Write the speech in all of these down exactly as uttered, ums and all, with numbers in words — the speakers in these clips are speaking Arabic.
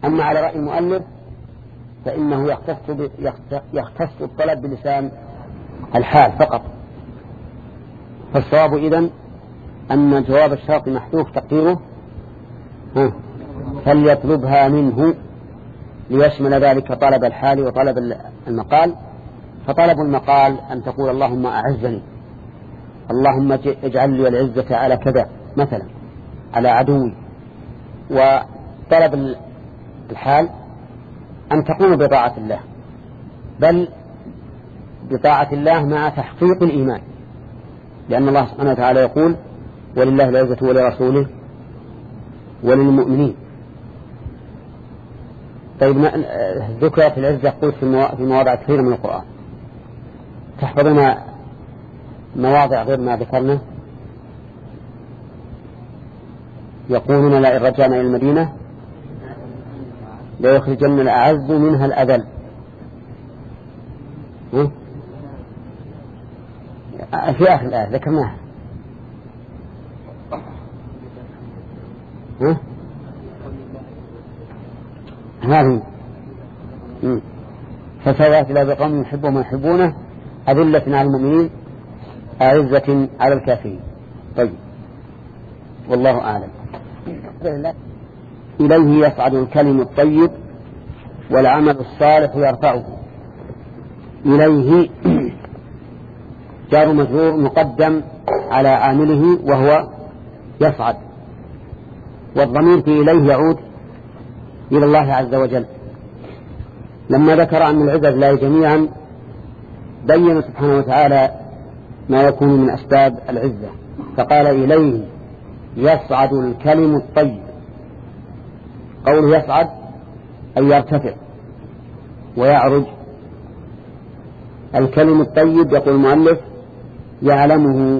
أما على رأي المؤلف فإنه يختص, يختص الطلب بلسان الحال فقط. فالصواب إذن أن جواب الشرط محذوف تقديره فليطلبها منه ليشمل ذلك طلب الحال وطلب المقال. فطلب المقال أن تقول اللهم أعزني، اللهم اجعل لي العزة على كذا مثلا على عدوي. وطلب الحال أن تقوم بطاعة الله، بل بطاعة الله مع تحقيق الإيمان، لأن الله سبحانه وتعالى يقول ولله العزة ولرسوله وللمؤمنين. طيب ذكرت العزة قلت في مواضع كثيرة من القرآن، تحفظون مواضع غير ما ذكرنا؟ يقولون لئن رجعنا إلى المدينة ليخرجن الأعز منها الأذل. في آخر الآية ذكرناها. هذه فسوات لا بقوم يحبهم ويحبونه أذلة على المؤمنين أعزة على الكافرين. طيب والله أعلم. إليه يصعد الكلم الطيب والعمل الصالح يرفعه. إليه جار مجرور مقدم على عامله وهو يصعد، والضمير في إليه يعود إلى الله عز وجل. لما ذكر أن العزة لله جميعا بين سبحانه وتعالى ما يكون من أسباب العزة، فقال إليه يصعد الكلم الطيب. قوله يصعد أي يرتفع ويعرج. الكلم الطيب يقول المؤلف يعلمه،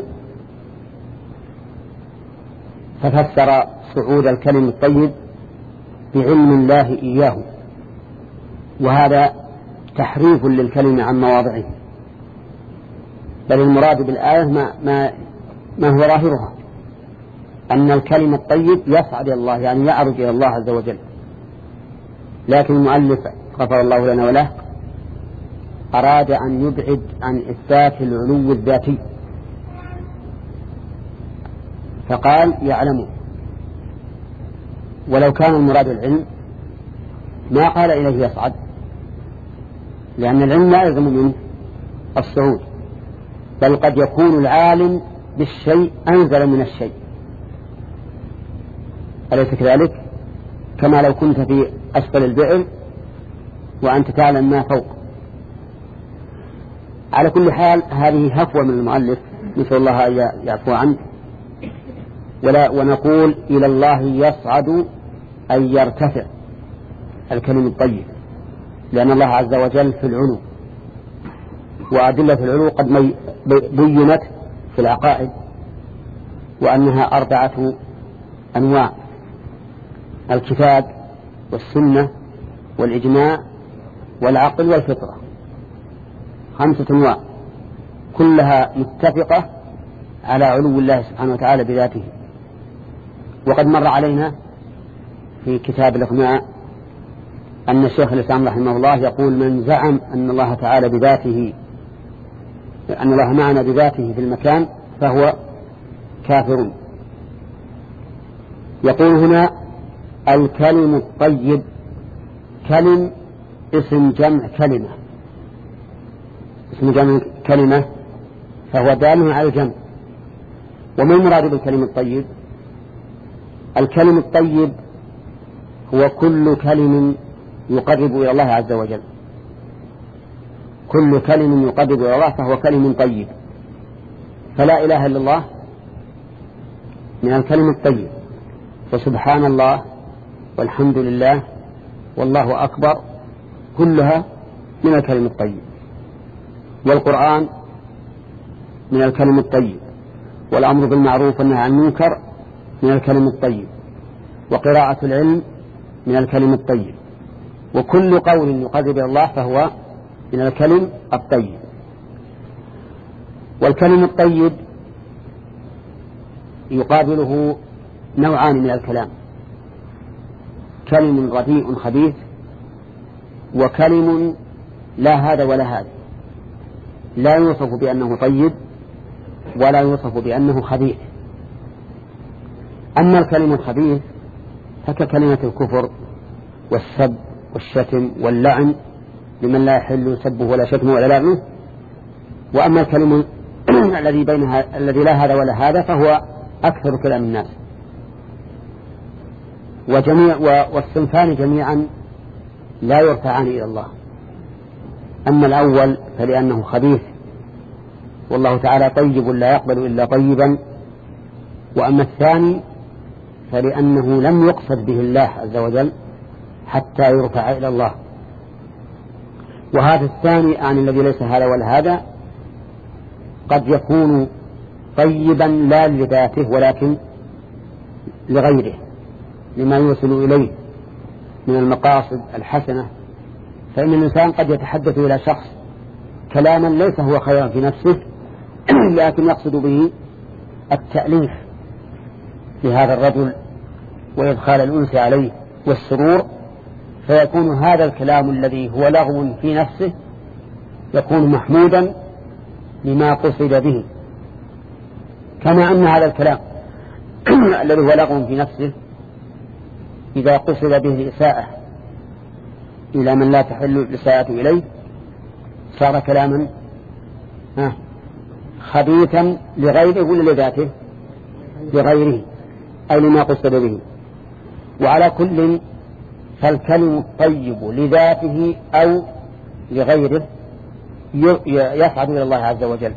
ففسر صعود الكلم الطيب بعلم الله إياه، وهذا تحريف للكلمة عن مواضعه، بل المراد بالآية ما, ما, ما هو ظاهرها أن الكلم الطيب يصعد إلى الله، يعني يعرج إلى الله عز وجل. لكن المؤلف غفر الله لنا وله أراد أن يبعد عن إثبات العلو الذاتي، فقال يعلمه. ولو كان المراد العلم ما قال إليه يصعد، لأن العلم لا يلزم منه الصعود، بل قد يكون العالم بالشيء أنزل من الشيء، أليس كذلك؟ كما لو كنت في أسفل البئر وأنت تعلم ما فوق. على كل حال هذه هفوة من المؤلف، نسأل الله أن يعفو عنه. ولا ونقول إلى الله يصعد أن يرتفع الكلم الطيب، لأن الله عز وجل في العلو، وأدلة العلو قد بينت في العقائد، وأنها أربعة أنواع: الكتاب والسنة والإجماع والعقل والفطرة، خمسة أنواع كلها متفقة على علو الله سبحانه وتعالى بذاته. وقد مر علينا في كتاب الإقناع أن الشيخ الإسلام رحمه الله يقول من زعم أن الله تعالى بذاته أن الله معنا بذاته في المكان فهو كافر. يقول هنا الكلم الطيب، كلم اسم جمع كلمة، اسم جمع كلمة فهو دال على الجمع. وما المراد بالكلم الطيب؟ الكلم الطيب هو كل كلم يقرب إلى الله عز وجل، كل كلم يقرب إلى الله فهو كلم طيب. فلا إله إلا الله من الكلم الطيب، وسبحان الله والحمد لله والله أكبر كلها من الكلم الطيب. والقرآن من الكلم الطيب، والأمر بالمعروف والنهي عن المنكر من الكلم الطيب، وقراءة العلم من الكلم الطيب، وكل قول يقرب إلى الله فهو من الكلم الطيب. والكلم الطيب يقابله نوعان من الكلام: كلم رديء خبيث، وكلم لا هذا ولا هذا، لا يوصف بأنه طيب ولا يوصف بأنه خبيث. أما الكلم الخبيث فككلمة الكفر والسب والشتم واللعن لمن لا يحل سبه ولا شتمه ولا لعنه. وأما الكلم الذي بينها الذي لا هذا ولا هذا فهو أكثر كلام الناس. وجميع والصنفان جميعا لا يرفعان إلى الله. أما الأول فلأنه خبيث والله تعالى طيب لا يقبل إلا طيبا، وأما الثاني فلأنه لم يقصد به الله عز وجل حتى يرفع إلى الله. وهذا الثاني عن الذي ليس هذا ولا هذا قد يكون طيبا لا لذاته ولكن لغيره لما يوصل إليه من المقاصد الحسنة. فإن الإنسان قد يتحدث إلى شخص كلاما ليس هو خيرا في نفسه لكن يقصد به التأليف في هذا الرجل وإدخال الأنس عليه والسرور، فيكون هذا الكلام الذي هو لغو في نفسه يكون محمودا لما قصد به، كما أن هذا الكلام الذي هو لغو في نفسه إذا قصد به الإساءة إلى من لا تحل الإساءة إليه صار كلاما خبيثا لغيره ولا لذاته؟ لغيره، أي لما قصد به. وعلى كل فالكلم الطيب لذاته أو لغيره يصعد إلى الله عز وجل.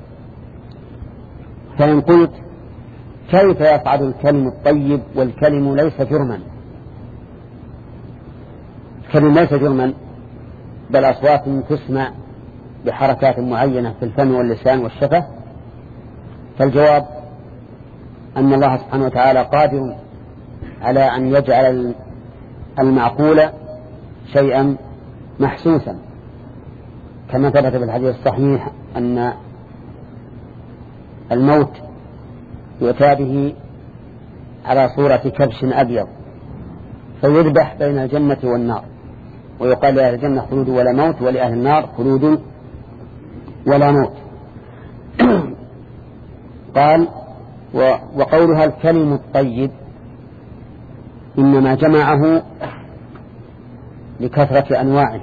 فإن قلت كيف يصعد الكلم الطيب والكلم ليس جرما؟ الكلم ليس جرما بل أصوات تسمع بحركات معينة في الفم واللسان والشفة. فالجواب أن الله سبحانه وتعالى قادر على أن يجعل المعقول شيئا محسوسا، كما ثبت في الحديث الصحيح أن الموت يؤتى به على صورة كبش أبيض فيذبح بين الجنة والنار، ويقال لأهل الجنة خلود ولا موت ولأهل النار خلود ولا موت. قال وقولها الكلم الطيب إنما جمعه لكثرة أنواعه،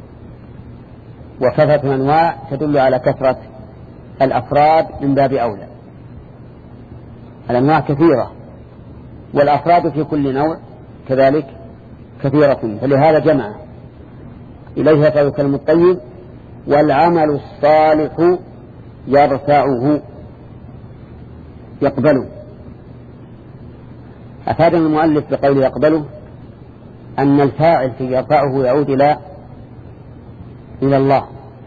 وكثرة الأنواع تدل على كثرة الأفراد من باب أولى. الأنواع كثيرة والأفراد في كل نوع كذلك كثيرة، فلهذا جمع إليه فهو الكلم الطيب والعمل الصالح يرفعه يقبله. أفاد المؤلف بقول يقبله أن الفاعل في يرفعه يعود إلى إلى الله،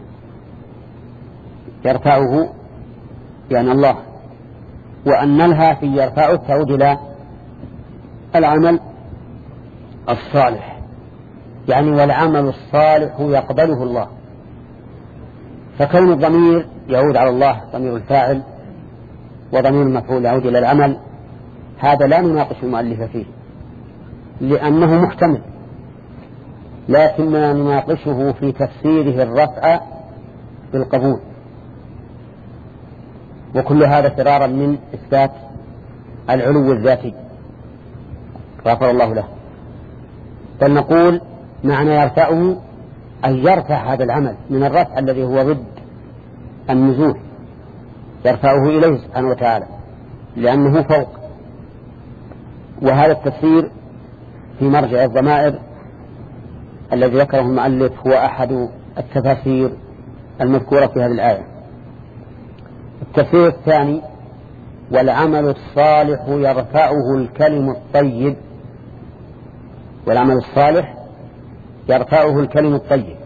يرفعه يعني الله، وأن الها في يرفعه تعود إلى العمل الصالح، يعني والعمل الصالح يقبله الله. فكون الضمير يعود على الله ضمير الفاعل وضمير المفعول يعود إلى العمل هذا لا نناقش المؤلف فيه لأنه محتمل، لكننا نناقشه في تفسيره الرفع بالقبول، وكل هذا فرارا من إثبات العلو الذاتي غفر الله له. بل نقول معنى يرفعه أن يرفع هذا العمل من الرفع الذي هو ضد النزول، يرفعه إليه سبحانه وتعالى لأنه فوق. وهذا التفسير في مرجع الضمائر الذي ذكره المؤلف هو أحد التفاسير المذكورة في هذه الآية. التفسير الثاني والعمل الصالح يرفعه الكلم الطيب، والعمل الصالح يرفعه الكلم الطيب،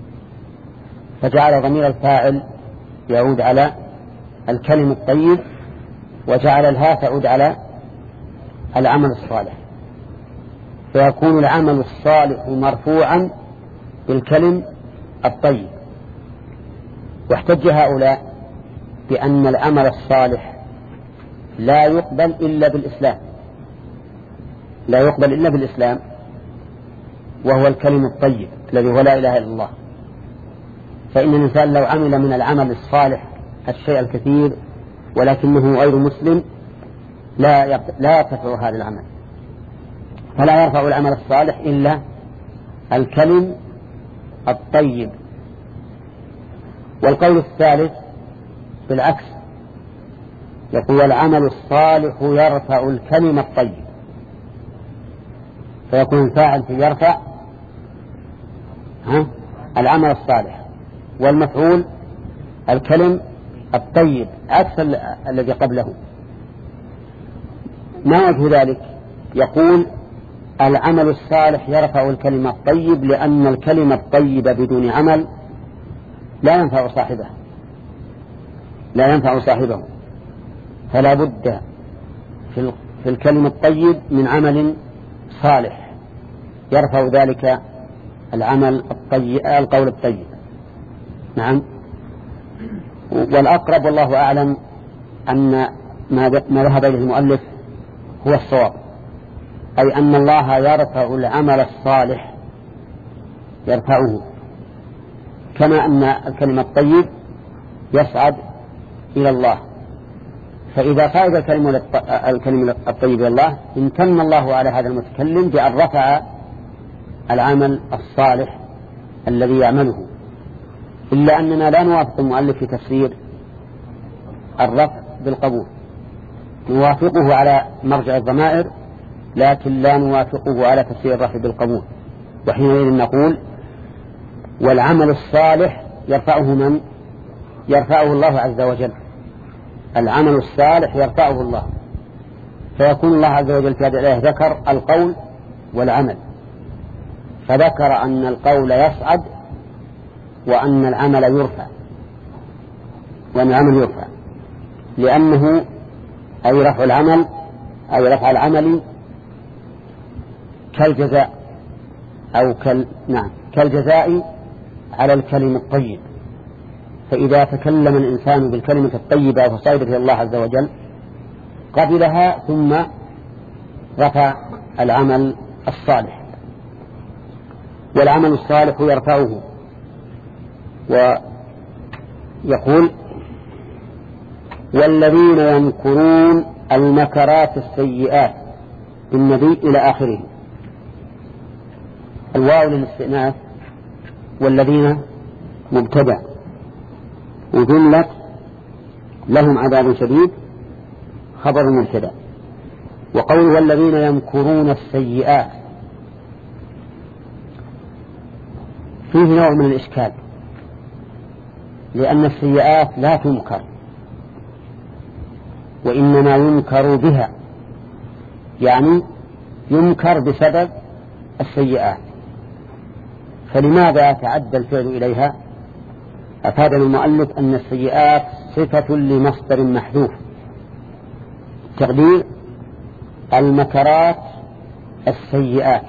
فجعل ضمير الفاعل يعود على الكلم الطيب وجعل الها تعود على العمل الصالح، فيكون العمل الصالح مرفوعا بالكلم الطيب. واحتج هؤلاء بأن العمل الصالح لا يقبل إلا بالإسلام، لا يقبل إلا بالإسلام، وهو الكلم الطيب الذي هو لا إله إلا الله. فإن الإنسان لو عمل من العمل الصالح الشيء الكثير ولكنه غير مسلم لا لا يرتفع هذا العمل، فلا يرفع العمل الصالح إلا الكلم الطيب. والقول الثالث بالعكس، يقول العمل الصالح يرفع الكلم الطيب، فيكون الفاعل يرفع ها العمل الصالح، والمفعول الكلم الطيب عكس الذي قبله. ما وجه ذلك؟ يقول العمل الصالح يرفع الكلمة الطيب لأن الكلمة الطيبة بدون عمل لا ينفع صاحبه لا ينفع صاحبه فلا بد في الكلمة الطيب من عمل صالح يرفع ذلك العمل الطيب القول الطيب. نعم. والأقرب والله أعلم أن ما ذهب إليه المؤلف هو الصواب، أي أن الله يرفع العمل الصالح يرفعه، كما أن الكلمة الطيب يصعد إلى الله. فإذا صعد الكلمة الطيب إلى الله امتن الله على هذا المتكلم بأن رفع العمل الصالح الذي يعمله، إلا أننا لا نوافق المؤلف في تفسير الرفع بالقبول، نوافقه على مرجع الضمائر لكن لا نوافقه على تفسير الرفع بالقبول. وحينئذ نقول والعمل الصالح يرفعه من؟ يرفعه الله عز وجل. العمل الصالح يرفعه الله، فيكون الله عز وجل في هذه الآية ذكر القول والعمل، فذكر أن القول يصعد وأن العمل يرفع وأن العمل يرفع لأنه أي رفع العمل أي رفع العمل كالجزاء أو كال نعم كالجزاء على الكلم الطيب. فإذا تكلم الإنسان بالكلمة الطيبة فصعدت إلى الله عز وجل قبلها ثم رفع العمل الصالح، والعمل الصالح يرفعه. ويقول والذين يمكرون المكرات السيئات بالنبي إلى آخره. الواو للاستئناف، والذين مبتدأ وجملة لهم عذاب شديد خبر مبتدأ. وقول والذين يمكرون السيئات فيه نوع من الإشكال، لأن السيئات لا تنكر وإنما ينكر بها، يعني ينكر بسبب السيئات، فلماذا تعدى الفعل إليها؟ أفادنا المؤلف أن السيئات صفة لمصدر محذوف، تقدير المكرات السيئات،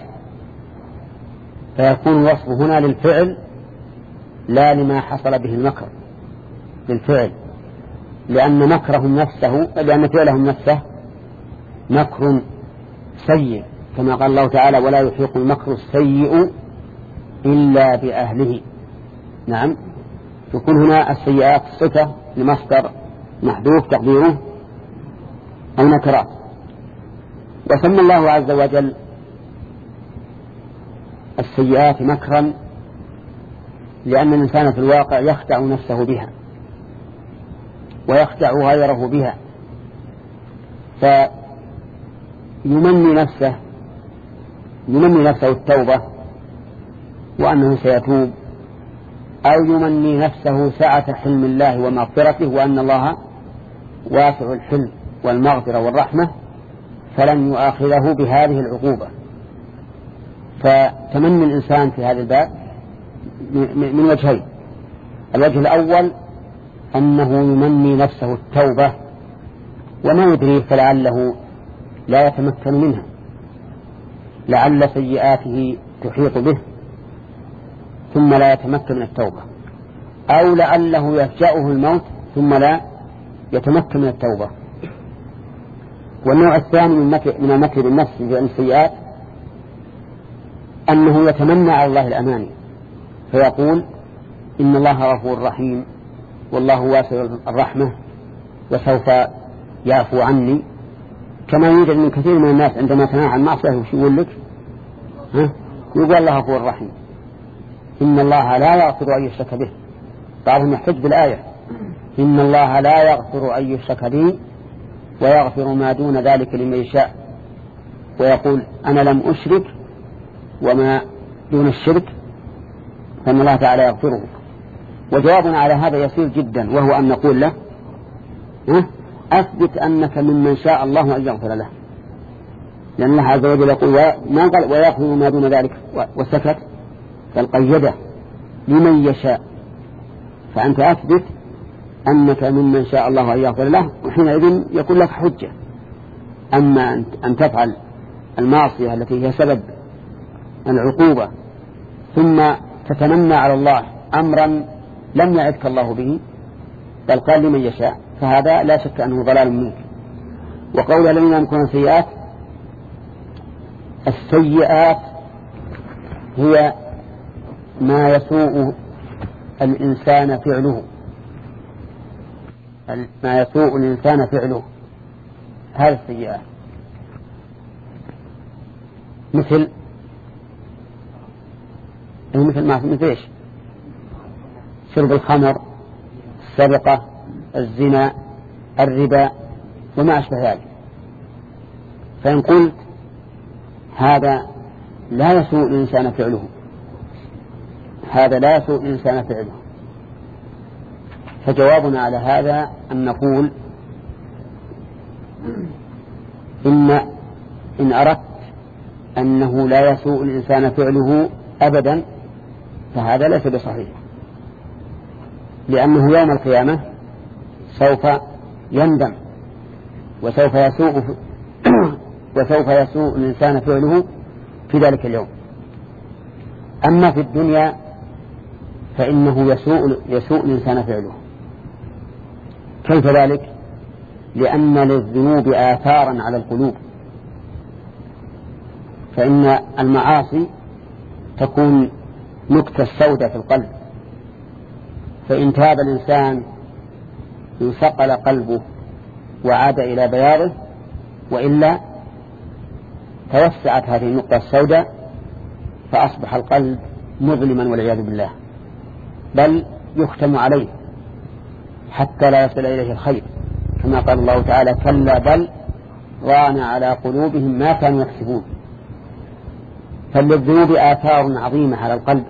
فيكون الوصف هنا للفعل لا لما حصل به المكر، للفعل، لأن مكرهم نفسه لأن فعلهم نفسه مكر سيء، كما قال الله تعالى ولا يحيق المكر السيء إلا بأهله. نعم. تكون هنا السيئات صفة لمصدر محذوف تقديره المكرات. وسمى الله عز وجل السيئات مكرا لأن الإنسان في الواقع يخدع نفسه بها ويخدع غيره بها، فيمني نفسه يمني نفسه التوبة وأنه سيتوب، أو يمني نفسه سعة حلم الله ومغفرته وأن الله واسع الحلم والمغفرة والرحمة فلن يؤاخذه بهذه العقوبة. فتمني الإنسان في هذا الباب من وجهين: الوجه الأول أنه يمني نفسه التوبة وما يدريه فلعله لا يتمكن منها، لعل سيئاته تحيط به ثم لا يتمكن من التوبة، أو لعله يفجأه الموت ثم لا يتمكن من التوبة. والنوع الثاني من المكر بالنفس في السيئات أنه يتمنى على الله الأماني فيقول إن الله غفور رحيم والله واسع الرحمة وسوف يعفو عني، كما يوجد من كثير من الناس عندما تنهى عن معصية وش يقول لك؟ ها؟ يقول الله غفور رحيم، إن الله لا يغفر أن يشرك به. بعضهم يحتج بالآية إن الله لا يغفر أن يشرك به ويغفر ما دون ذلك لمن يشاء، ويقول أنا لم أشرك وما دون الشرك فإن الله تعالى يغفره. وجوابنا على هذا يسير جدا، وهو أن نقول له أثبت أنك ممن شاء الله أن يغفر له، لأن الله عز وجل يقول ما قال ويغفر ما دون ذلك وسكت، بل قيده لمن يشاء، فأنت أثبت أنك ممن شاء الله أن يغفر له، وحينئذ يكون لك حجة. أما أن تفعل المعصية التي هي سبب العقوبة ثم تتمنى على الله أمرا لم يعدك الله به بل قال لمن يشاء، فهذا لا شك أنه ضلال منك. وقول الذين يمكرون السيئات، السيئات هي ما يسوء الإنسان فعله، ما يسوء الإنسان فعله هذا السيئات، مثل مثل ما مثل إيش؟ شرب الخمر، السرقة، الزنا، الربا وما أشبه ذلك. فإن قلت هذا لا يسوء الإنسان فعله، هذا لا يسوء الإنسان فعله، فجوابنا على هذا أن نقول إن إن أردت أنه لا يسوء الإنسان فعله أبدا فهذا ليس بصحيح، لأنه يوم القيامة سوف يندم وسوف يسوء وسوف يسوء الإنسان فعله في ذلك اليوم. أما في الدنيا فإنه يسوء, يسوء الإنسان فعله. كيف ذلك؟ لأن للذنوب آثارا على القلوب، فإن المعاصي تكون نكتة سوداء في القلب، فإن تاب الإنسان انصقل قلبه وعاد إلى بياضه، وإلا توسعت هذه النقطة السوداء فأصبح القلب مظلما والعياذ بالله، بل يختم عليه حتى لا يصل إليه الخير، كما قال الله تعالى كلا بل ران على قلوبهم ما كانوا يكسبون. فللذنوب آثار عظيمة على القلب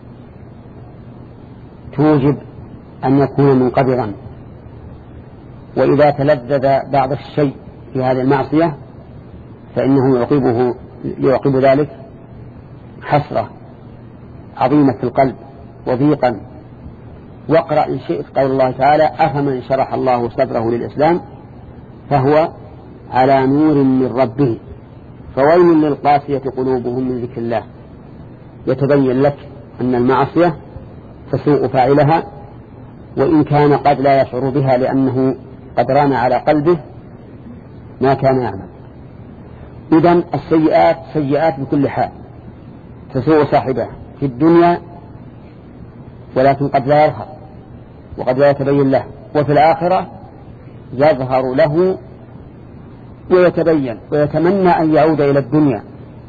توجب أن يكون منقبضا، وإذا تلذذ بعض الشيء في هذه المعصية فإنه يعقبه يعقب ذلك حسرة عظيمة في القلب وضيقا. واقرأ إن شئت قول الله تعالى أفمن شرح الله صدره للإسلام فهو على نور من ربه فويل للقاسية قلوبهم من ذكر الله. يتبين لك أن المعصية تسوء فاعلها، وإن كان قد لا يشعر بها لأنه قد ران على قلبه ما كان يعمل. إذن السيئات سيئات بكل حال تسوء صاحبها في الدنيا، ولكن قد لا يظهر وقد لا يتبين له، وفي الآخرة يظهر له ويتبين ويتمنى أن يعود إلى الدنيا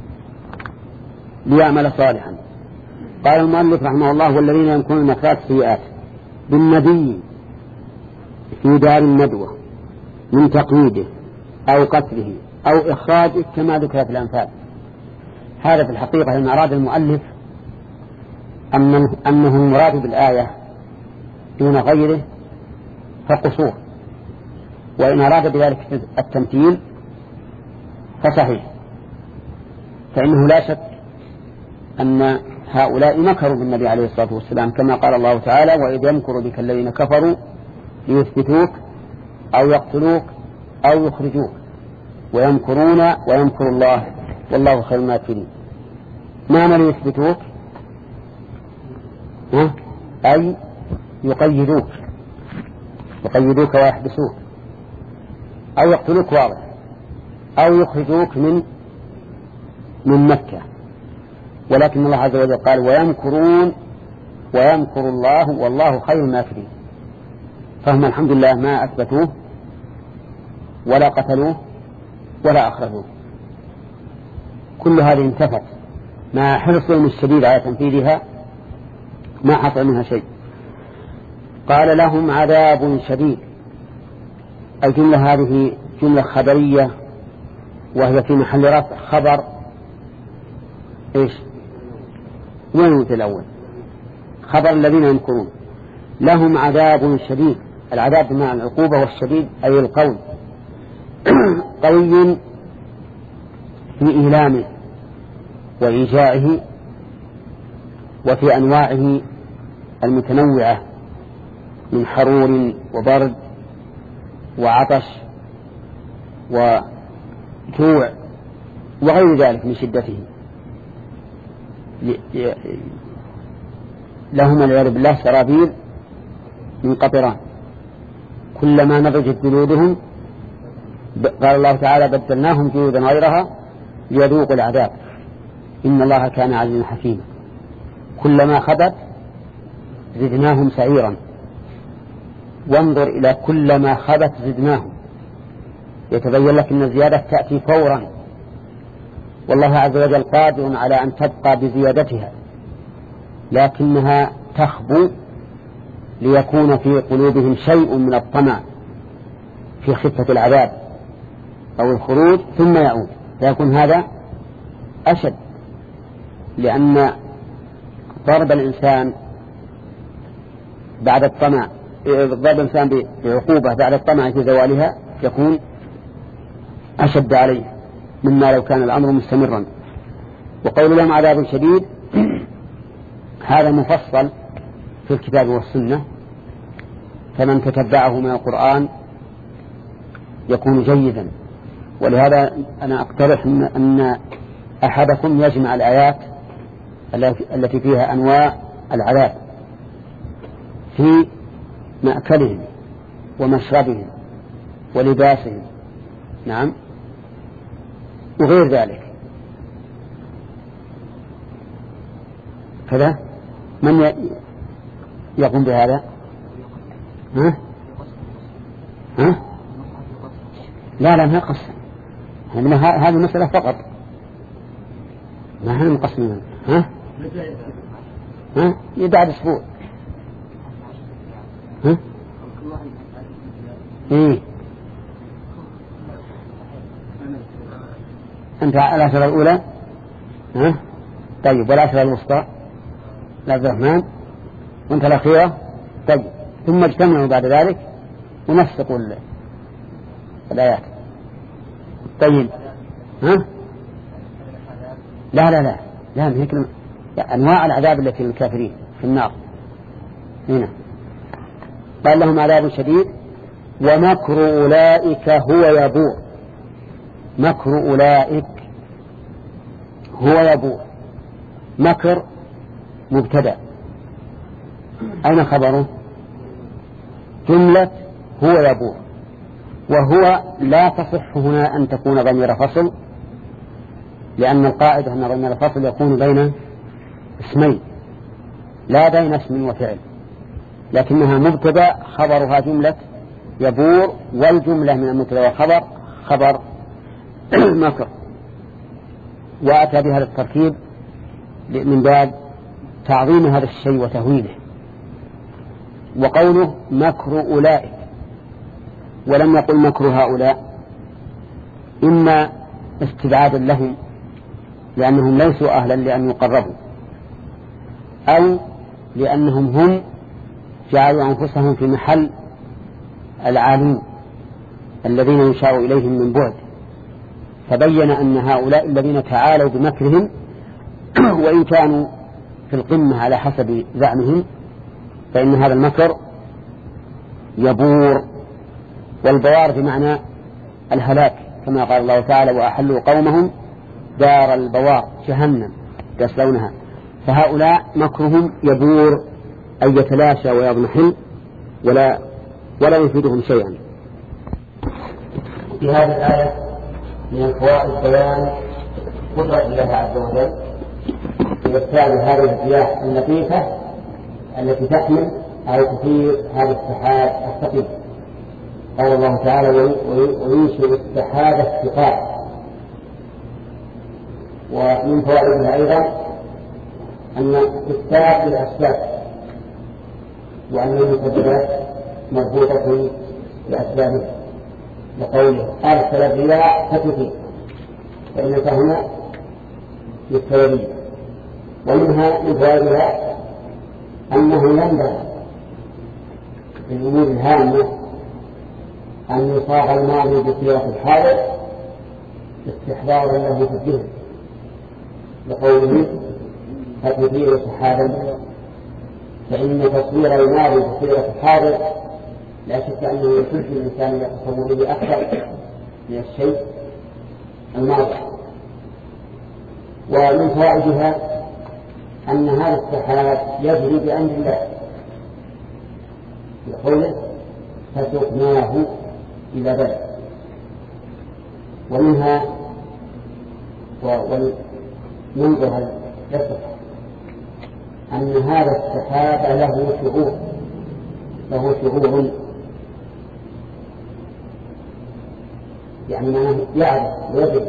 ليعمل صالحا. قال المؤلف رحمه الله والذين يمكرون المكرات السيئات بالنبي في دار الندوة من تقييده أو قتله أو إخراجه كما ذكر في الأنفال. هذا في الحقيقة إن أراد المؤلف أنه, أنه المراد بالآية دون غيره فقصور، وإن أراد بذلك التمثيل فصحيح، فإنه لا شك أن هؤلاء مكروا بالنبي عليه الصلاة والسلام، كما قال الله تعالى وإذ يمكر بك الذين كفروا ليثبتوك أو يقتلوك أو يخرجوك ويمكرون ويمكر الله والله خير الماكرين. معنى ليثبتوك أي يقيدوك يقيدوك ويحبسوك، أو يقتلوك واضح، أو يخرجوك من من مكة. ولكن الله عز وجل قال ويمكرون ويمكر الله والله خير الماكرين. فهم الحمد لله ما أثبتوه ولا قتلوه ولا أخرجوه، كل هذه انتفت مع حرصهم الشديد على تنفيذها ما حصل منها شيء. قال لهم عذاب شديد. الجملة هذه جملة خبرية وهي في محل رفع خبر إيش؟ وين الأول؟ خبر الذين يمكرون. لهم عذاب شديد. العذاب بمعنى العقوبة، والشديد أي القوي، قوي في إيلامه وإيجاعه وفي أنواعه المتنوعة من حرور وبرد وعطش وجوع وغير ذلك من شدته. لهم والعياذ بالله سرابيل من قطران كلما نضجت جلودهم قال الله تعالى بدلناهم جلودا غيرها ليذوقوا العذاب إن الله كان عليما حكيما. كلما خبت زدناهم سعيرا. وانظر إلى كلما خبت زدناهم، يتبين لك أن الزيادة تأتي فورا، والله عز وجل قادر على أن تبقى بزيادتها، لكنها تخبو ليكون في قلوبهم شيء من الطمع في خفة العذاب أو الخروج ثم يعود، فيكون هذا أشد، لأن ضرب الإنسان بعد الطمع ضرب الإنسان بعقوبة بعد الطمع في زوالها يكون أشد عليه مما لو كان الأمر مستمرا. وقول لهم عذاب شديد هذا مفصل في الكتاب والسنة، فمن تتبعه من القرآن يكون جيدا. ولهذا أنا أقترح أن أحدكم يجمع الآيات التي فيها أنواع العذاب في مأكلهم ومشربهم ولباسهم، نعم، وغير ذلك. كذا من يقوم بهذا؟ ها؟ ها؟ لا لا ما قسم، هذه مسألة فقط ما احنا مقسمين. ها؟ ها؟ بعد أسبوع. ها؟ إيه؟ أنت على العشرة الأولى؟ ها؟ طيب، والعشرة الوسطى لعبد الرحمن، وأنت الأخيرة. طيب، ثم اجتمعوا بعد ذلك ونفسقوا الآيات. طيب، ها؟ لا لا لا لا من هيك أنواع العذاب التي للكافرين في النار هنا. قال لهم عذاب شديد ومكر أولئك هو يبور. مكر أولئك هو يبور. مكر مبتدأ، أين خبره؟ جملة هو يبور، وهو لا تصح هنا أن تكون ضمير فصل، لأن القاعدة أن ضمير الفصل يكون بين اسمين لا بين اسم وفعل، لكنها مبتدأ خبرها جملة يبور، والجملة من المبتدأ والخبر خبر مكر، وأتى بهذا التركيب من باب تعظيم هذا الشيء وتهويله. وقوله مكر أولئك ولم يقل مكر هؤلاء، إما استبعادا لهم لأنهم ليسوا أهلا لأن يقربوا، أو لأنهم هم جعلوا أنفسهم في محل العالين الذين يشار إليهم من بعد، فبين أن هؤلاء الذين تعالوا بمكرهم وإن كانوا في القمة على حسب زعمهم فإن هذا المكر يبور. والبوار بمعنى الهلاك، كما قال الله تعالى وأحلوا قومهم دار البوار جهنم يصلونها. فهؤلاء مكرهم يبور أي يتلاشى ويضمحل ولا ولا يفيدهم شيئا. في هذه الآية من فوائد بيان قدرة الله عز وجل بإرسال هذه الرياح اللطيفة التي تحمل أو تثير هذا السحاب الثقيل. قال الله تعالى: وينشئ السحاب الثقال. ومن فوائدها أيضا أن إثبات الأسباب، وأن المسببات مربوطة بأسبابها، لقوله: أرسل الرياح فتثير، فإن هنا للسببية. ومنها من فوائدها أنه ينبغي في الأمور الهامة أن يصاغ الماضي بصيغة الحاضر استحضارا له في الذهن، لقوله: فتثير سحابا. فإن تصوير الماضي بصيغة الحاضر لا شك أنه يشد الإنسان إلى تصوره أكثر من الشيء الماضي. ومن فوائدها أن هذا السحاب يجري بأمر الله، بقوله: فسقناه إلى بلد. ومنها ومنظر يصف أن هذا السحاب له شعور له شعور يعني معناه يعرف ويدري.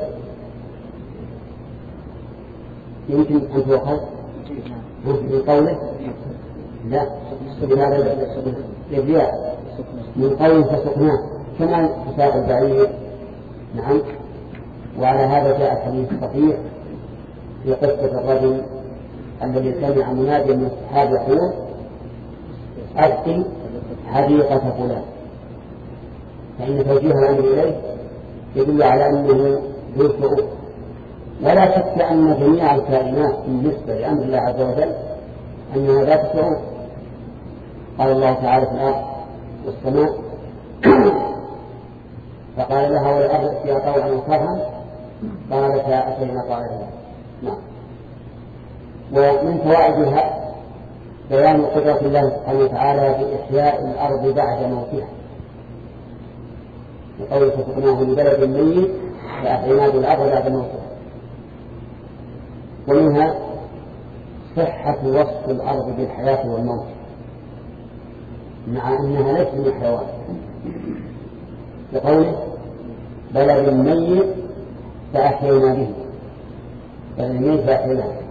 يمكن أن تؤخذ من قوله لا بهذا الرياح، من قوله فسقناه، كما تساق البعير. نعم. وعلى هذا جاء الحديث الصحيح في قصة الرجل الذي سمع مناديا من الصحابة يقول: أسقي حديقة فلان. فإن توجيه الأمر إليه يدل على أنه ذو شعور. ولا شك أن جميع الكائنات بالنسبة لأمر الله عز وجل أنها ذات شعور. قال الله تعالى في الأرض والسماء: فقال لها والأرض ائتيا طوعا وكرها قالتا أتينا طائعين. نعم. ومن فوائدها بيان قدرة الله سبحانه وتعالى في إحياء الأرض بعد موتها، وقوله: فسقناه لبلد ميت فأحيينا الأرض بعد موتها. ومنها صحة وصف الأرض بالحياة والموت، مع أنها ليست من الحيوان، لقوله: بلد ميت فأحيينا به، بلد ميت فأحيينا به.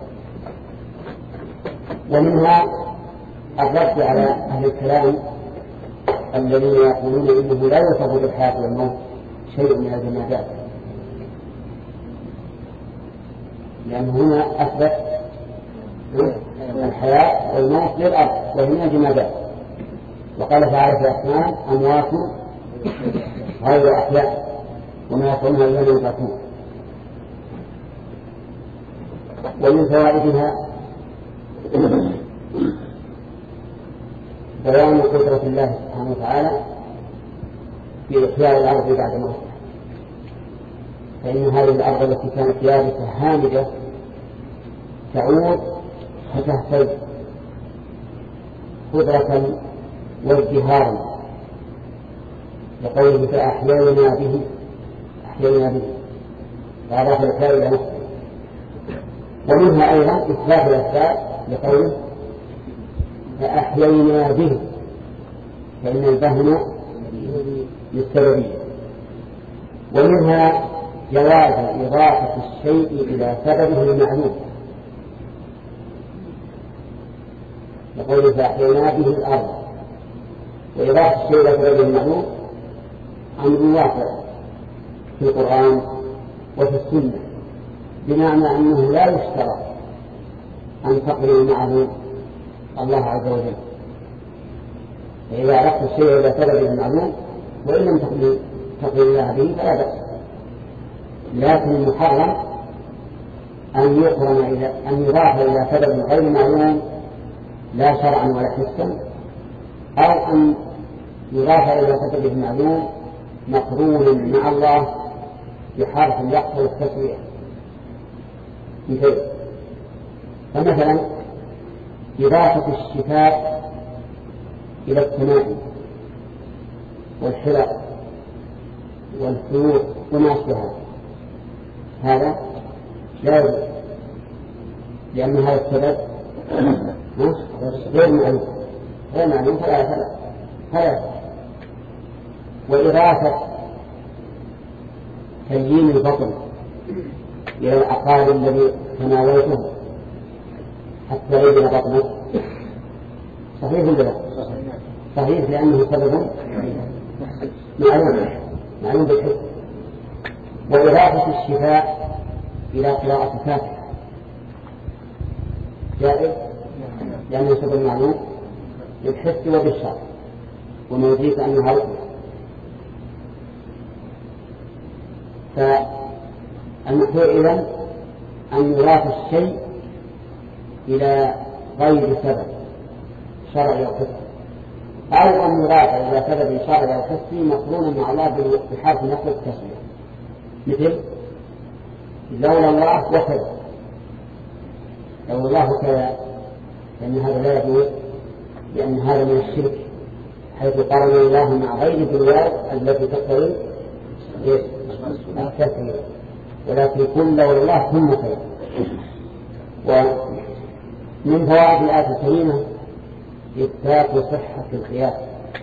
ومنها الرد على أهل الكلام الذين يقولون إنه لا يوصف بالحياة والموت شيء من الجمادات، لأن هنا أثبت الحياة والموت للأرض وهي جمادات. وقال تعالى في الأحكام: أموات غير أحياء وما يشعرون أيام يبعثون. ومن فوائدها بيان قدرة الله سبحانه وتعالى في إحياء الأرض بعد موتها، فإن هذه الأرض التي كانت يابسة هامدة تعود فتهتز قدرة وازدهارا، لقوله: فأحيينا به أحيينا به فأضاف الكائن إلى نفسه. ومنها أيضا إثبات الأسباب، لقوله: فأحيينا به، فإن الفهم للسببية. ومنها جواز إضافة الشيء إلى سببه المعلوم، لقوله: فأحيينا به الأرض. وإضافة الشيء إلى سببه المعلوم أمر واقع في القرآن وفي السنة، بمعنى أنه لا يشترط أن تقرن معه الله عز وجل. فإذا عرفت الشيء إلى سببه المعلوم وإن لم تقرن الله به فلا بأس، لكن المحرم أن يقرن إلى أن يضاف إلى سبب غير معلوم لا شرعا ولا حسا، أو أن يضاف إلى سببه المعلوم مقرون مع الله بحرف يقتضي التسوية. مثل فمثلا إضافة الشفاء إلى التمائم والحلق والخيوط وما أشبهها، هذا لا يجوز، لأن هذا السبب غير معلوم غير معلوم فلا فلا فلا وإضافة تليين البطن إلى العقار الذي تناولته حتى يبنى بطنه صحيح ولا لا؟ صحيح لأنه سبب معلوم معلوم بالحس. وإضافة الشفاء إلى قراءة فاتحة جائز لأنه سبب معلوم بالحس وبالشرع وما يدريك أنها ركن. فالمحذور إذن أن يضاف الشيء إلى غير سبب شرعي أو حسي أو أن يضاف إلى سبب شرعي أو حسي مقرونا مع الله بحرف نقل التسمية مثل لولا الله وكذا لولا الله وكذا لأن هذا لا يجوز لأن هذا من الشرك حيث قرن الله مع غير بالواو التي تقتضي التسمية ولكن كل لولا الله ثم خير. ومن فوائد الآية الكريمة إثبات صحة القياس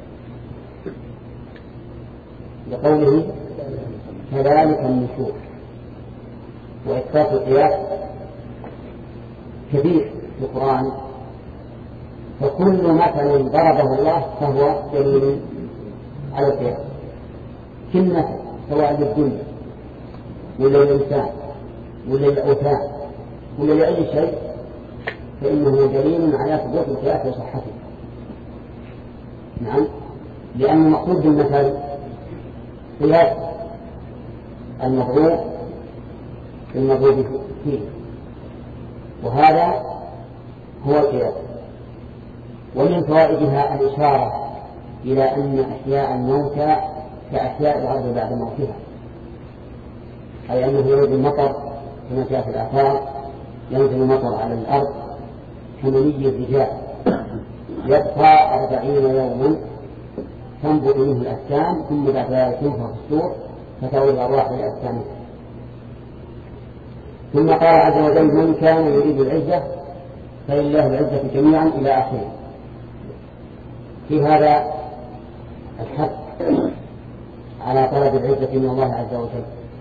لقوله كذلك النشور. وإثبات القياس كبير في القرآن فكل مثل ضربه الله فهو دليل على القياس كل مثل سواء للدنيا ولا للإنسان ولا للأوثان ولا لأي شيء فإنه دليل على ثبوت القياس وصحته. نعم لأن مقصود بالمثل قياس المضروب المضروب فيه وهذا هو القياس. ومن فوائدها الإشارة إلى أن أحياء الموتى كأحياء الأرض بعد موتها أي أنه يريد المطر كما جاء في الآثار ينزل المطر على الأرض كمني الرجال يبقى أربعين يوما تنبت منه الأجسام ثم بعد ذلك ينفخ في الصور فتعود الأرواح إلى أجسامها. ثم قال عز وجل من كان يريد العزة فلله العزة جميعا إلى آخره. في هذا الحث على طلب العزة من الله عز وجل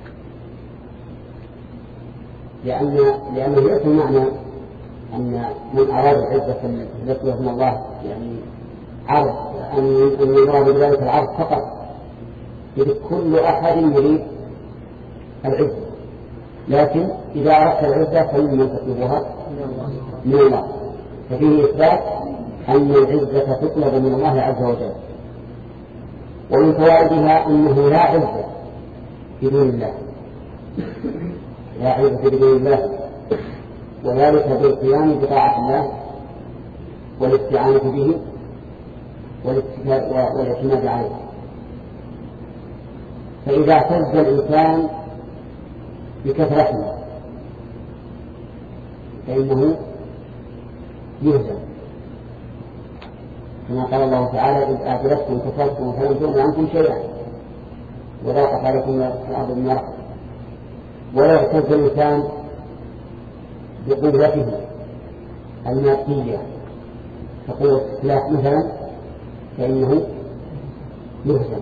لأن لأنه يأتي معنى أن من أراد العزة التي من الله يعني عرض أن يراد بذلك العرض فقط إذ كل أحد يريد العزة لكن إذا أردت العزة فمن تطلبها من الله ففيه إثبات أن العزة تطلب من الله عز وجل. ومن فوائدها أنه لا عزة بدون الله لا عزة بدون الله وذلك بالقيام بطاعة الله والاستعانة به والاعتماد عليه. فإذا اعتز الإنسان بكثرته فإنه يهزم كما قال الله تعالى إذ أعجلتكم كثرتكم فلم تغن عنكم شيئا وضاقت عليكم الأرض بما رحبت. ولا يعتز الإنسان بقوته المادية كقوة السلاح مثلا فإنه يهزم.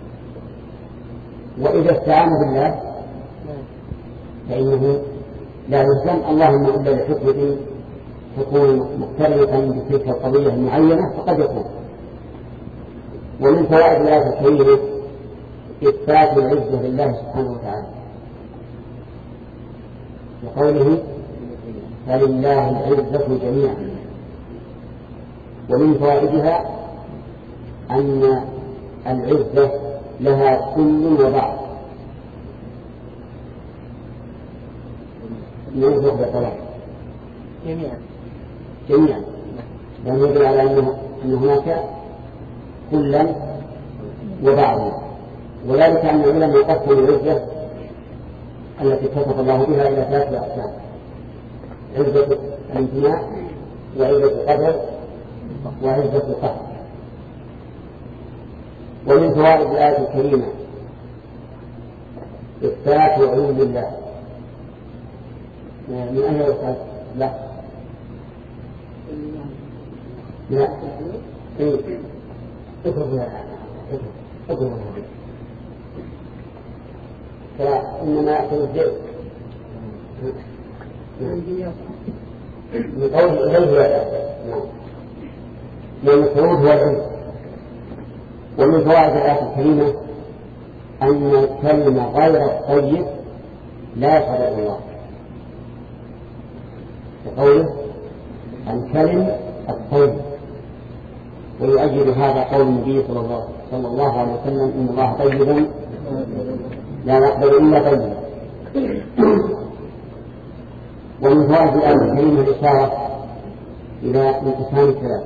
وإذا استعان بالله فإنه لا يهزم اللهم إلا لحكمة تكون مختلفا بتلك القضية المعينة فقد يكون. ومن فوائد الآية الكريمة إثبات العزة لله سبحانه وتعالى وقوله فلله العزة جميعا. ومن فوائدها أن العزة لها كل وبعض ينفق بطلاق جميعا جميعا لأنه يدل على أن هناك كلا وبعضا وذلك أن العلم يقسم العزة التي كتب الله بها إلى ثلاثة أقسام عزة الامتناع وعزة القدر وعزة القهر. ومن فوائد الآية الكريمة إثبات علوم الله من أين يؤخذ؟ لا لا إيه اضرب اضرب فإنما يأكل الذئب من قوله إليه يأكل لأن الخروج هو العلم. ومن فوائد الآية الكريمة أن الكلمة غير الطيب لا يشهد الله كقوله الكلم الطيب. ويؤجل هذا قول النبي صلى الله عليه وسلم إن الله طيب لا يقبل إلا طيبا. ومن فوائد الآية الكريمة الإشارة إلى انقسام الكلام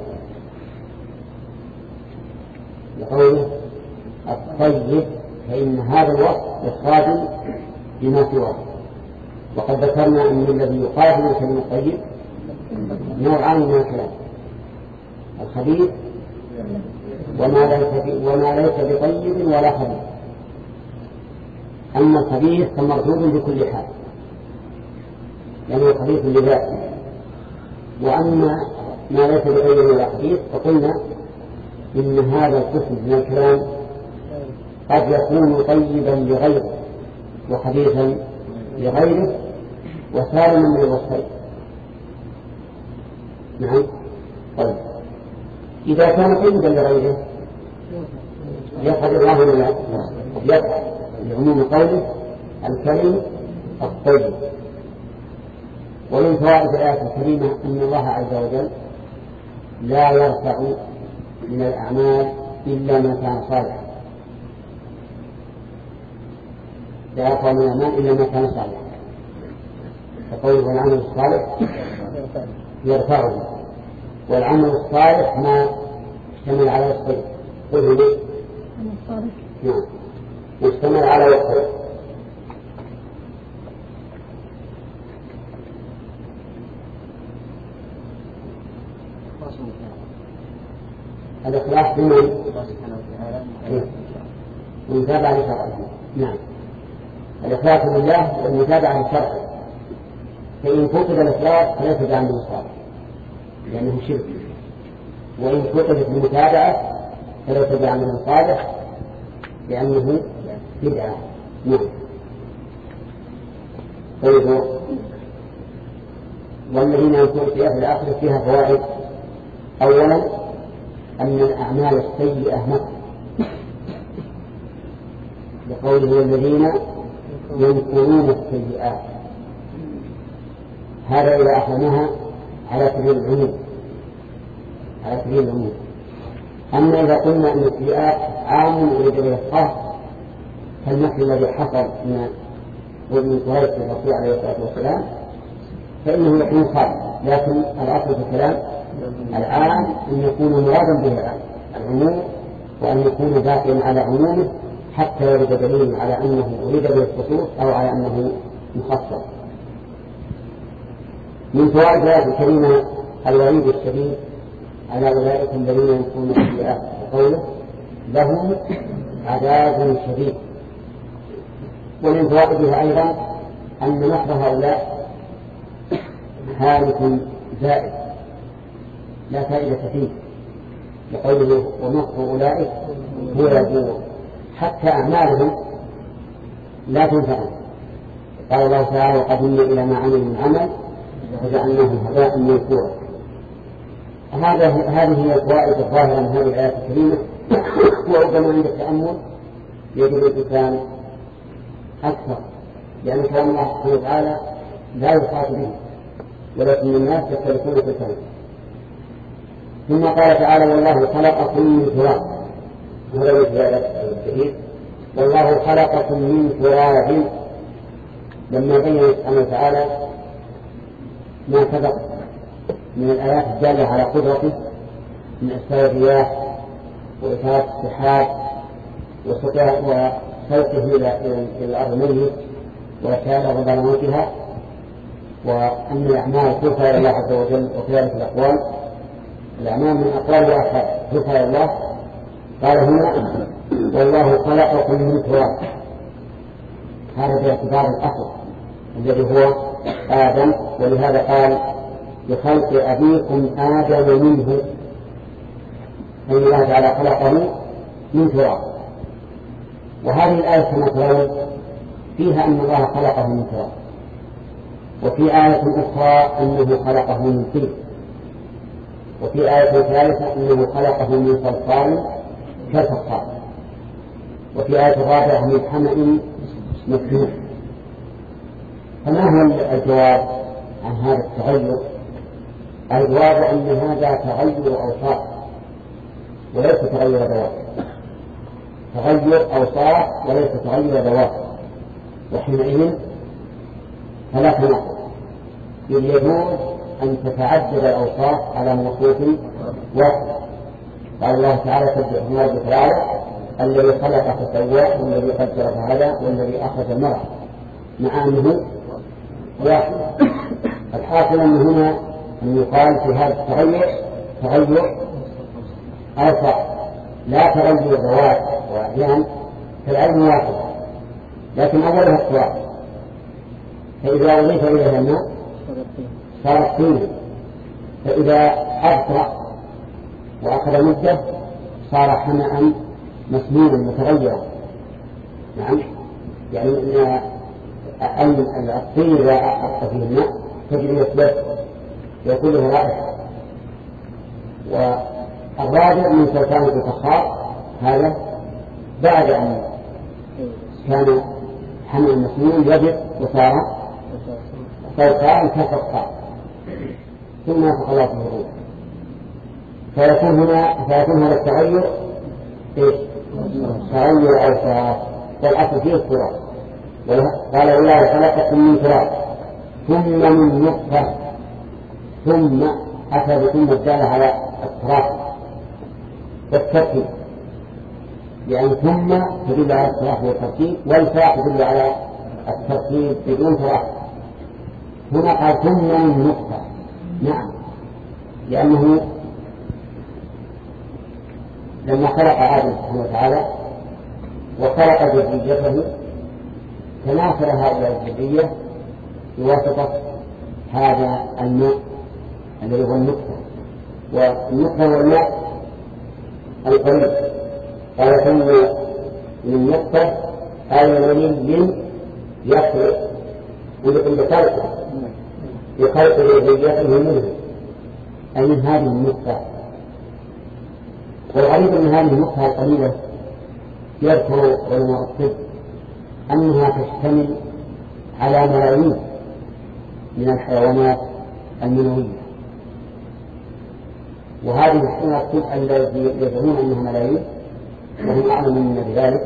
لقوله الطيب فإن هذا الوصف يقابل بما سواه. وقد ذكرنا أن الذي يقابل الكلمة الطيب نوعان من الكلام الخبيث وما ليس وما ليس بطيب ولا خبيث. أما الخبيث فمردود بكل حال يعني الخبيث لذاته. وأما ما ليس بطيب ولا خبيث فقلنا إن هذا القسم من الكلام قد يكون طيبا لغيره وخبيثا لغيره وسالما من الوصفين. نعم. طيب إذا كان طيبا لغيره يفعل الله لنا يفعل لعموم قوله الكلم الطيب. ومن فوائد الآية الكريمة أن الله عز وجل لا يرفع من الأعمال إلا ما كان صالحا. لا يرفع من الأعمال إلا ما كان صالحا فقوله والعمل الصالح يرفعه. والعمل الصالح ما اشتمل على الصدق قل لي نعم يشتمل على الصدق. الإخلاص بمن الله سبحانه وتعالى والمتابعة لشرعه. نعم الإخلاص بالله والمتابعة لشرعه. فإن فقد الإخلاص فليس بعمل صالح لأنه شرك. وإن فقدت المتابعة فليس بعمل صالح لأنه بدعة. نعم. طيب والذين يكون في آخر الآخرة فيها فوائد. أولا أن الأعمال السيئة مكر لقوله والذين ينكرون السيئات. هذا إذا أخذناها على سبيل العموم على سبيل العموم. أما إذا قلنا أن السيئات عام أريد به الخاص كالمكر الذي حصل من ومن قريش الرسول عليه الصلاة والسلام فإنه يكون خاص. لكن الأصل في الكلام العام أن يكون مرادا به العموم وأن يكون باقيا على عمومه حتى يرد دليل على أنه أريد به الخصوص أو على أنه مخصص. من فوائد الآية الكريمة الوعيد الشديد على أولئك الذين ينكرون السيئات وقوله لهم عذاب شديد. ومن فوائدها أيضا أن مكر هؤلاء هالك زائد لا فائدة فيه لقوله ومكر أولئك هو يبور حتى أعمالهم لا تنفعهم. قال الله تعالى وقدمنا إلى ما عملوا من عمل فجعلناه هباء منثورا. هذه هي الفوائد الظاهرة من هذه الآيات الكريمة. وربما عند التأمل يجب الإنسان أكثر لأن كلام الله سبحانه وتعالى لا يحاط به ولكن الناس يختلفون في الكلام. ثم قال تعالى والله خلقكم من تراب. هذا مثل الشديد والله خلقكم من تراب لما بين سبحانه وتعالى ما سبق من الآيات الدالة على قدرته من إرسال الرياح وإثارة السحاب وسوقه إلى الأرض الميت وإرسال الأرض بعد موتها وأن الأعمال ترفع إلى الله عز وجل وكذلك الأقوال الأعمال من أقوال وأفعال ترفع إلى الله. قال هنا والله خلقكم من تراب. هذا باعتبار الأصل الذي هو آدم. ولهذا قال بخلق أبيكم آدم منه، أي الله تعالى خلقه من تراب. وهذه الآية كما ترون فيها أن الله خلقه من تراب، وفي آية أخرى أنه خلقه من طين، وفي آية ثالثة أنه خلقه من صلصال كالفخار، وفي آية رابعة من حمأ مسنون. فما هو الجواب عن هذا التغير؟ الجواب أن هذا تغير أوصاف وليس تغير ذوات، تغير أوصاف وليس تغير ذوات، وحينئذ فلا تناقض، إذ يجوز أن تتعدد الأوصاف على موصوف واحد. قال الله تعالى: سبح اسم ربك الأعلى الذي خلق فسوى والذي قدر فهدى والذي أخرج المرعى، مع أنه واحد. الحاصل أن هنا أن يقال في هذا التغير تغير أوصاف لا تغير ذوات وأحيان، فالعلم واحد لكن أولها التراب، فإذا أضيف إليها الماء صار طين، فإذا أبطأ وأخذ مدة صار حمأ مسنونا متغيرا. نعم، يعني أن الطين إذا أبطأ فيه الماء تجري يثبت ويكون له رائحة. والرابع من سلطان الفخار، هذا بعد أن كان حمأ مسنون يجب وصار صلصال كالفخار ثم ينفخ الله فيه الروح، فيكون هنا فيكون هذا التغير إيش؟ تغير أوصاف، والأصل فيه التراب. قال: والله خلقكم من تراب ثم من نطفة، ثم أتى بثم الدالة على التراب والتركيب، يعني ثم تدل على التراب والتركيب، والفاء تدل على التركيب بدون تراب. هنا قال ثم من نطفة، نعم، لأنه لما خلق آدم سبحانه وتعالى وخلق ذريته تناثر هؤلاء الذرية بواسطة هذا الماء الذي هو النطفة، والنطفة هو الماء القليل. قال ثم من نطفة أي ولي يخلق بخلقه بخلق ذريته منه، أي من هذه النطفة. والغريب أن هذه النطفة القليلة يذكر علماء الطب أنها تشتمل على ملايين من الحيوانات المنوية، وهذه علماء الطب الذي يزعمون أنها ملايين وهم أعلم منا بذلك،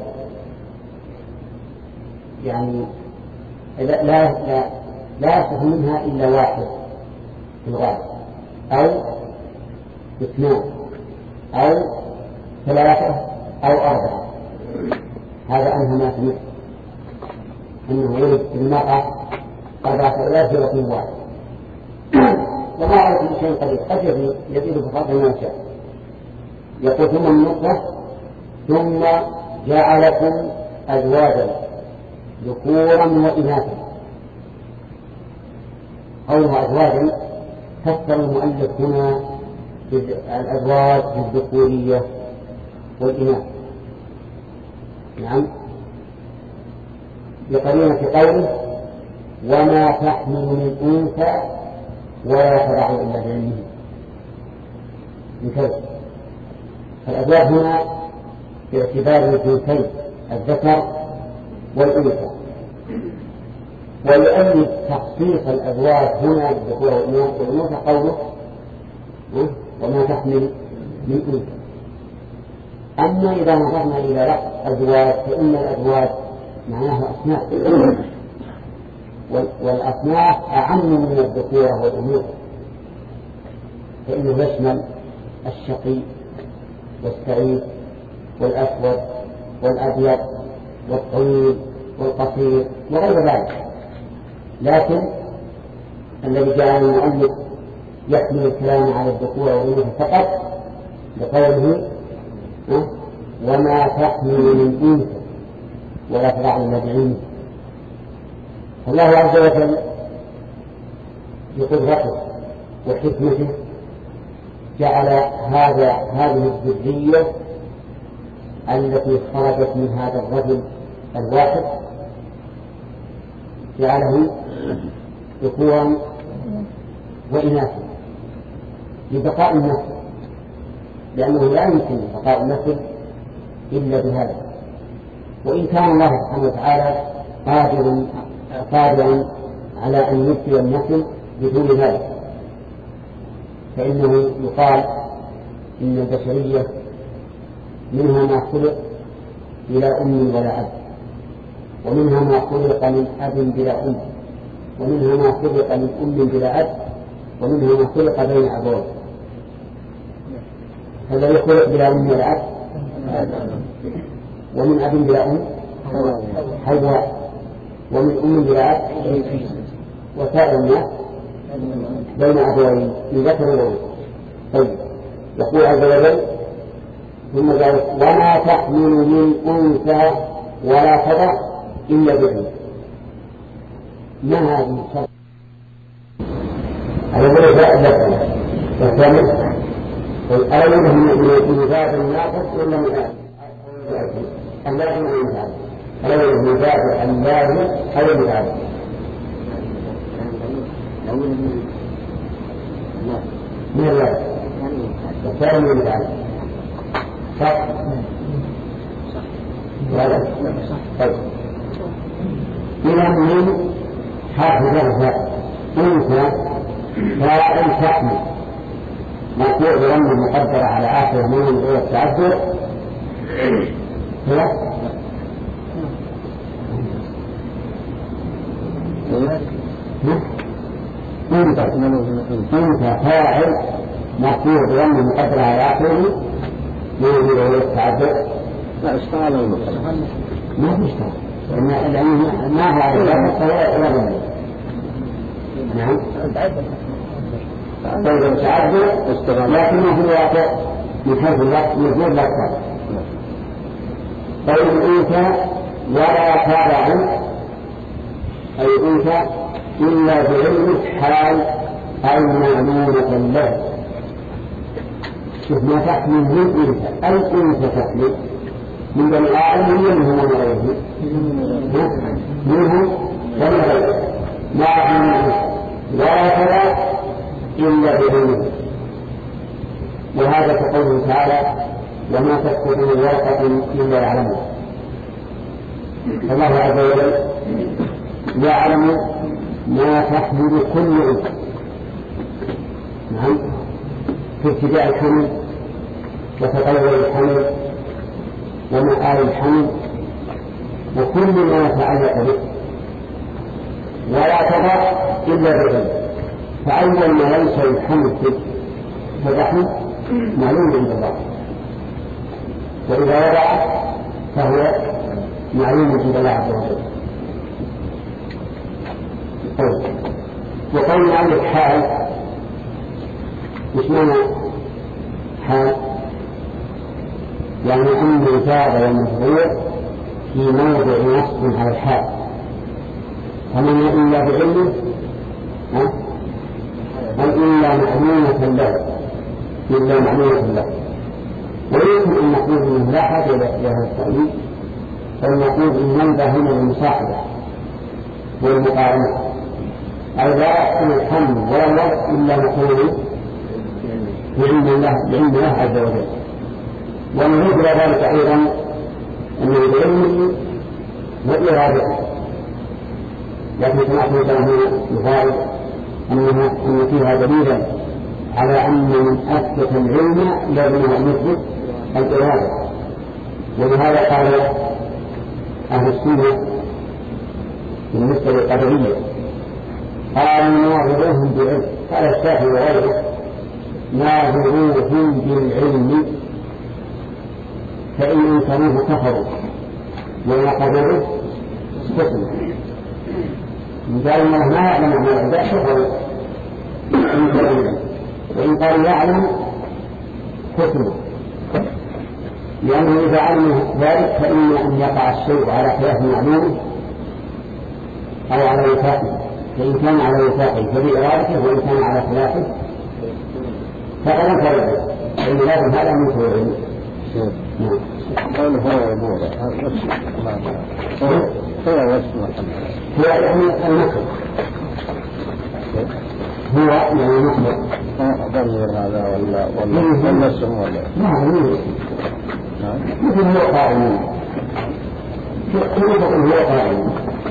يعني لا لا لا, لا يصح منها إلا واحد في الغالب، أو اثنان أو ثلاثة أو أربعة. هذا أنها ما سمعت أنه يولد في المرأة أربعة أولاد في رقم واحد، وما على كل شيء قدير، قد يزيد بفضل ما يشاء. يقول ثم النطفة ثم جعلكم أزواجا ذكورا وإناثا. قولها أزواجا فسر المؤلف هنا الأزواج بالذكورية والإناث، نعم، بقرينة قوله وما تحمل من أنثى ولا تضع إلا بعلمه من كذا. فالأزواج هنا باعتبار الاثنتين الذكر والأنثى، ولأن تخصيص الأزواج هنا بالذكور والأنثى قوله وما تحمل من أنثى. أما إذا نظرنا إلى لفظ أزواج فإن الأزواج معناها أصناف، والأصناف أعم من الذكورة والأنوثة، فإنه يشمل الشقي والسعيد والأسود والأبيض والطويل والقصير وغير ذلك. لكن الذي جعل المؤلف يحمل الكلام على الذكورة والأنوثة فقط بقوله وما تحمل من أنثى ولا تضع إلا بعلمه. الله عز وجل بقدرته وحكمته جعل هذا هذه الذرية التي خرجت من هذا الرجل الواحد جعله ذكورا وإناثا لبقاء النسل، لأنه لا يمكن بقاء النسل إلا بهذا. وإن كان الله سبحانه وتعالى قادرا قادرا على أن يبقي النسل بدون ذلك، فإنه يقال إن البشرية منها ما خلق بلا أم ولا أب، ومنها ما خلق من أب بلا أم، ومنها ما خلق من أم بلا أب، ومنها ما خلق بين أبوين. الذي خلق بلا أم ولا أب ومن أب بلا أم حواء، ومن أم بلا أب وسائر الناس بين أبوين ذكر وأنثى. طيب، يقول عز وجل ثم قال وما تحمل من أنثى ولا تضع إلا بعلمه. ما هذه الشرط؟ أولا جاء ذكر والثاني الأول من باب الناقص ولا من آب اللازم من آب الأول من باب اللازم أو من آب من اللازم والثاني من آب صح؟ ولا طيب إلى من حافظها أنثى فاعل تحمل مقطوع بضم المقدرة على آخر من غير التعذر هي أنثى فاعل مقطوع بضم المقدرة على آخر من غير التعذر. لا اشتغل المقدرة ما في اشتغل لأنه ما هو على ذلك فهو غير. نعم طيب تعذر لكنه في الواقع من حيث الوقت مجموع لا تعذر. طيب أنت ولا تابع أي أنت إلا بعلم حال أي معلومة له. شوف ما تحمل من أنت أي أنت تحمل من بني آدم منهم ومن غيره منهم ومن غيره ما تحمل ولا تابع إلا بعلمه. وهذا كقوله تعالى وما تسقط من ورقة إلا يعلمها. الله عز وجل يعلم ما تحمل كل أنثى. نعم في ابتداء الحمل وتطور الحمل ومآل الحمل وكل ما يتعلق به ولا تضع إلا بعلمه. فأول ما ينشأ الحمل في الرحم معلوم عند الله، وإذا وضع فهو معلوم عند الله عز وجل. وقول عندك حال مش معنى حال يعني أن الزاد والمفعول في موضع نصب على الحال، فمن إلا بعلمه بل إلا معلومة له إلا معلومة له. ويمكن أن نقول إنه لا حاجة إلى هذا التأويل، فلنقول إن ننبه هنا للمصاحبة والمقارنة، أي لا يحصل الحمل ولا الوضع إلا مقرون بعلم الله بعلم الله عز وجل. ونريد إلى ذلك أيضا أنه بعلمه وإرادته، لكن كما قلت هنا يقال أن فيها دليلا على أن من أثبت العلم لازم أن يثبت الإرادة. ولهذا قال أهل السنة بالنسبة للقدرية قال ناظروهم بالعلم، قال الشافعي وغيره ناظروهم بالعلم فإن انكروه كفروا وإن قدروه استثنوا. قال الله ما يعلم عن العباد كفروا وإن قال يعلم كفروا، لأنه إذا علم ذلك فإن أن يقع الشيء على خلاف معلومه أو على وفاقه، فإن كان على وفاقه فبإرادته وإن كان على خلافه فقد انكر لكن هذا من سوء قوله هو وضوء هو واسمه هو يعني النصر هو يعني النصر ضمير هذا ولا ولا النصر ولا نعم مثل هو قائم كيف هو قائم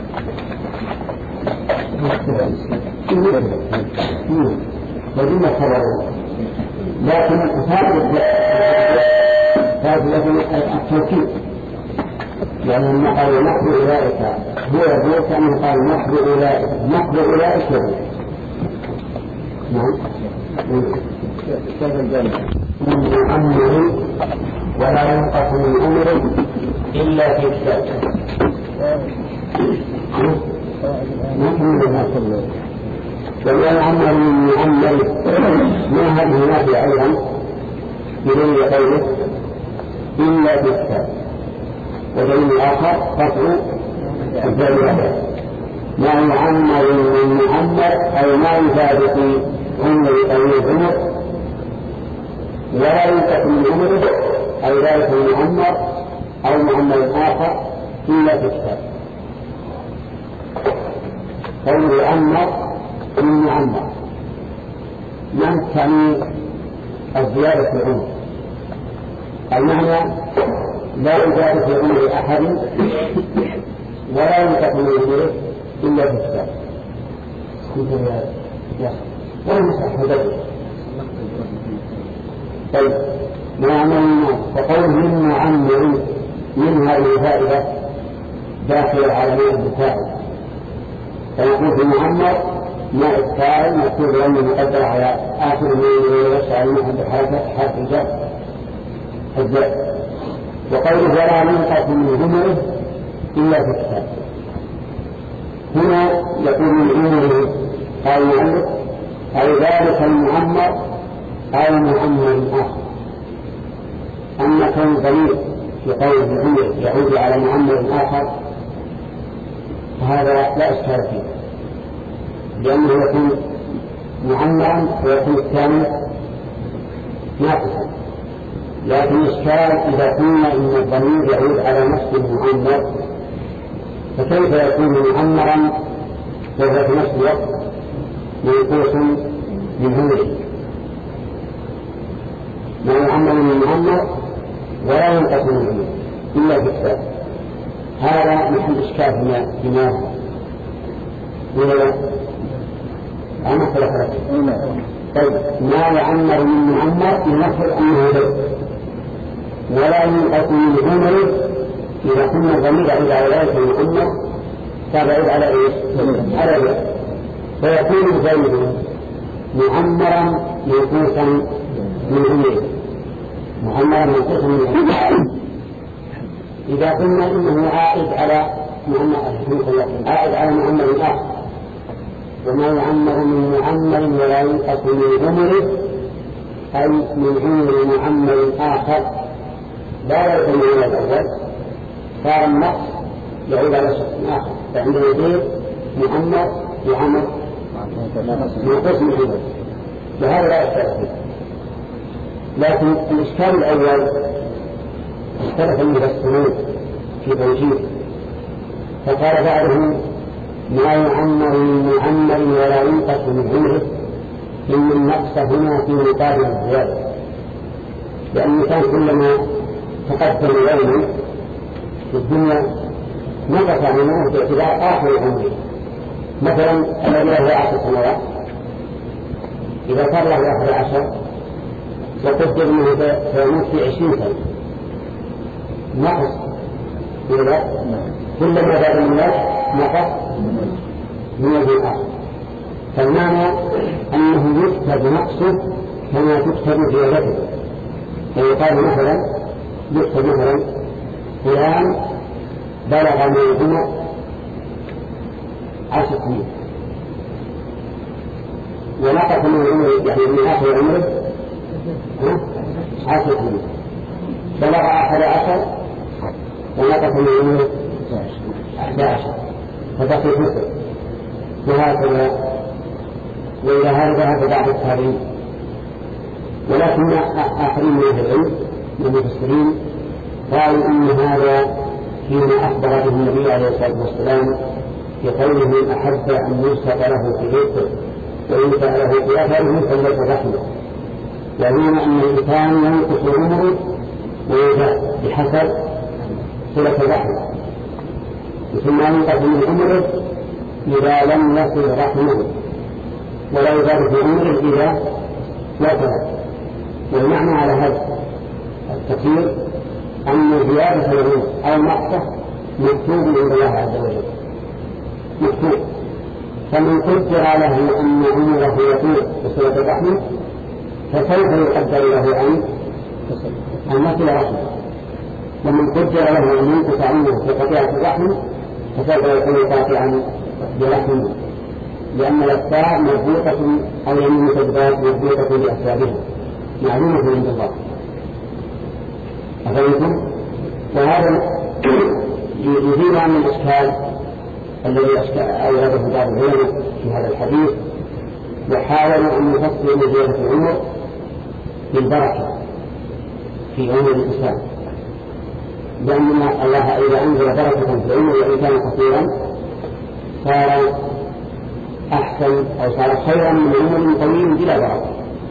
بدون خبر لكن هذا هذا التوكيد يعني أن قال نحن أولئك هو يقول كأنه قال نحن أولئك نحن أولئك يقول نعم من أمره ولا ينقص من أمره إلا في كتاب ولا عمر من عمر ما هذه نافية أيضا بدون قوله إلا في كتاب ودليل آخر قطع الجارية ما يعمر من معمر أي ما يفارق عمر طويل العمر ولا ينقص من عمره أي ذلك المعمر أو معمر آخر إلا في كتاب قوله يعمر من معمر يمتني الزيادة في العمر المعنى لا يزاد في عمر أحد ولا ينقص من عمره إلا في كتاب ولا مسح هذا طيب معنى فقول من معمر من هذه الفائدة داخل على ماء الفاعل فيقول في معمر ماء الفاعل مكتوب لأنه مقدر على آخر من يوسع المحب بحركة حرف الجر الجر وقوله ولا ينقص من عمره إلا في الكتاب هنا يقول من عمره قال المؤلف أي ذلك المعمر أو معمر آخر أما كان ضمير في قوله العمر يعود على معمر آخر فهذا لا إشكال فيه لأنه يكون معمرا ويكون الثاني ناقصا لكن الإشكال إذا قلنا إن الضمير يعود على نفس المعمر فكيف يكون معمرا وهو في نفس الوقت منقوص من عمره ما يعمر من معمر ولا ينقص من عمره إلا في الكتاب هذا محل إشكال فيما هو ولا أنا خلق طيب ما يعمر من معمر ينفذ أنه بيت ولا ينقص من عمره إذا كنا ضمير عيد على ذلك المعمر فبعيد على إيش؟ على بيت فيكون زيد معمرا منقوصا من عمره معمرا منقوصا من عمره إذا قلنا إنه عائد على معمر عائد على معمر آخر وما يعمر من معمر ولا ينقص من عمره أي من عمر معمر آخر لا يكون من الأول صار النقص يعود على شخص آخر فعند يدير معمر بعمر منقص من عمره وهذا لا يختلف لكن الإشكال الأول اختلف المفسرون في توجيه فقال بعضهم ما يعمر من معمر ولا ينقص من عمره إن النقص هنا في مقابل الزيادة لأن كان كلما تقدم يوما في الدنيا نقص عنه باعتبار آخر عمره مثلا الذي له عشر سنوات إذا صار له أحد عشر وقدر أنه سيموت في عشرين سنة نقص إذا كلما زاد الناس نقص من الآخر فالمعنى أنه يكتب نقصه كما تكتب زيادته فيقال مثلا يكتب مثلا فلان بلغ من العمر عشر سنين ونقص من العمر يعني من آخر عمره عشر سنين بلغ أحد عشر ونقص من العمر أحد عشر فبقي كفر وهكذا وإلى هذا ذهب بعض التابعين ولكن آخرين من أهل العلم من المفسرين قالوا إن هذا فيما أخبر به النبي عليه الصلاة والسلام في قوله من أحب أن يوسف له في رزقه ويوسف له في أثره فليس رحمه، وبين أن الإنسان ينقص عمره ويزاد بحسب صلة الرحم، ثم ينقص من عمره إذا لم يصل رحمه، ولا يزاد في عمره إذا وصل. والمعنى على هذا التفسير أن زيادة العمر أو نقصه مكتوب عند الله عز وجل، مكتوب، فمن قدر له أن عمره يطول بصلة الرحم فسوف يقدر له أن أن يصل رحمه، ومن قدر له أن ينقص عمره في قطيعة الرحم فسوف يكون قاطعا برحمه، لأن الأسباب مربوطة أو يمين الأسباب مربوطة بأسبابها معلومة عند الله. أفهمتم؟ وهذا يزيل عن الإشكال الذي أورده بعض العلماء في هذا الحديث، وحاولوا أن يفسروا زيادة العمر بالبركة في عمر الإنسان، لأن الله إذا أنزل بركة في العمر وإن كان قصيرا صار أحسن أو صار خيرا من عمر طويل بلا بركة.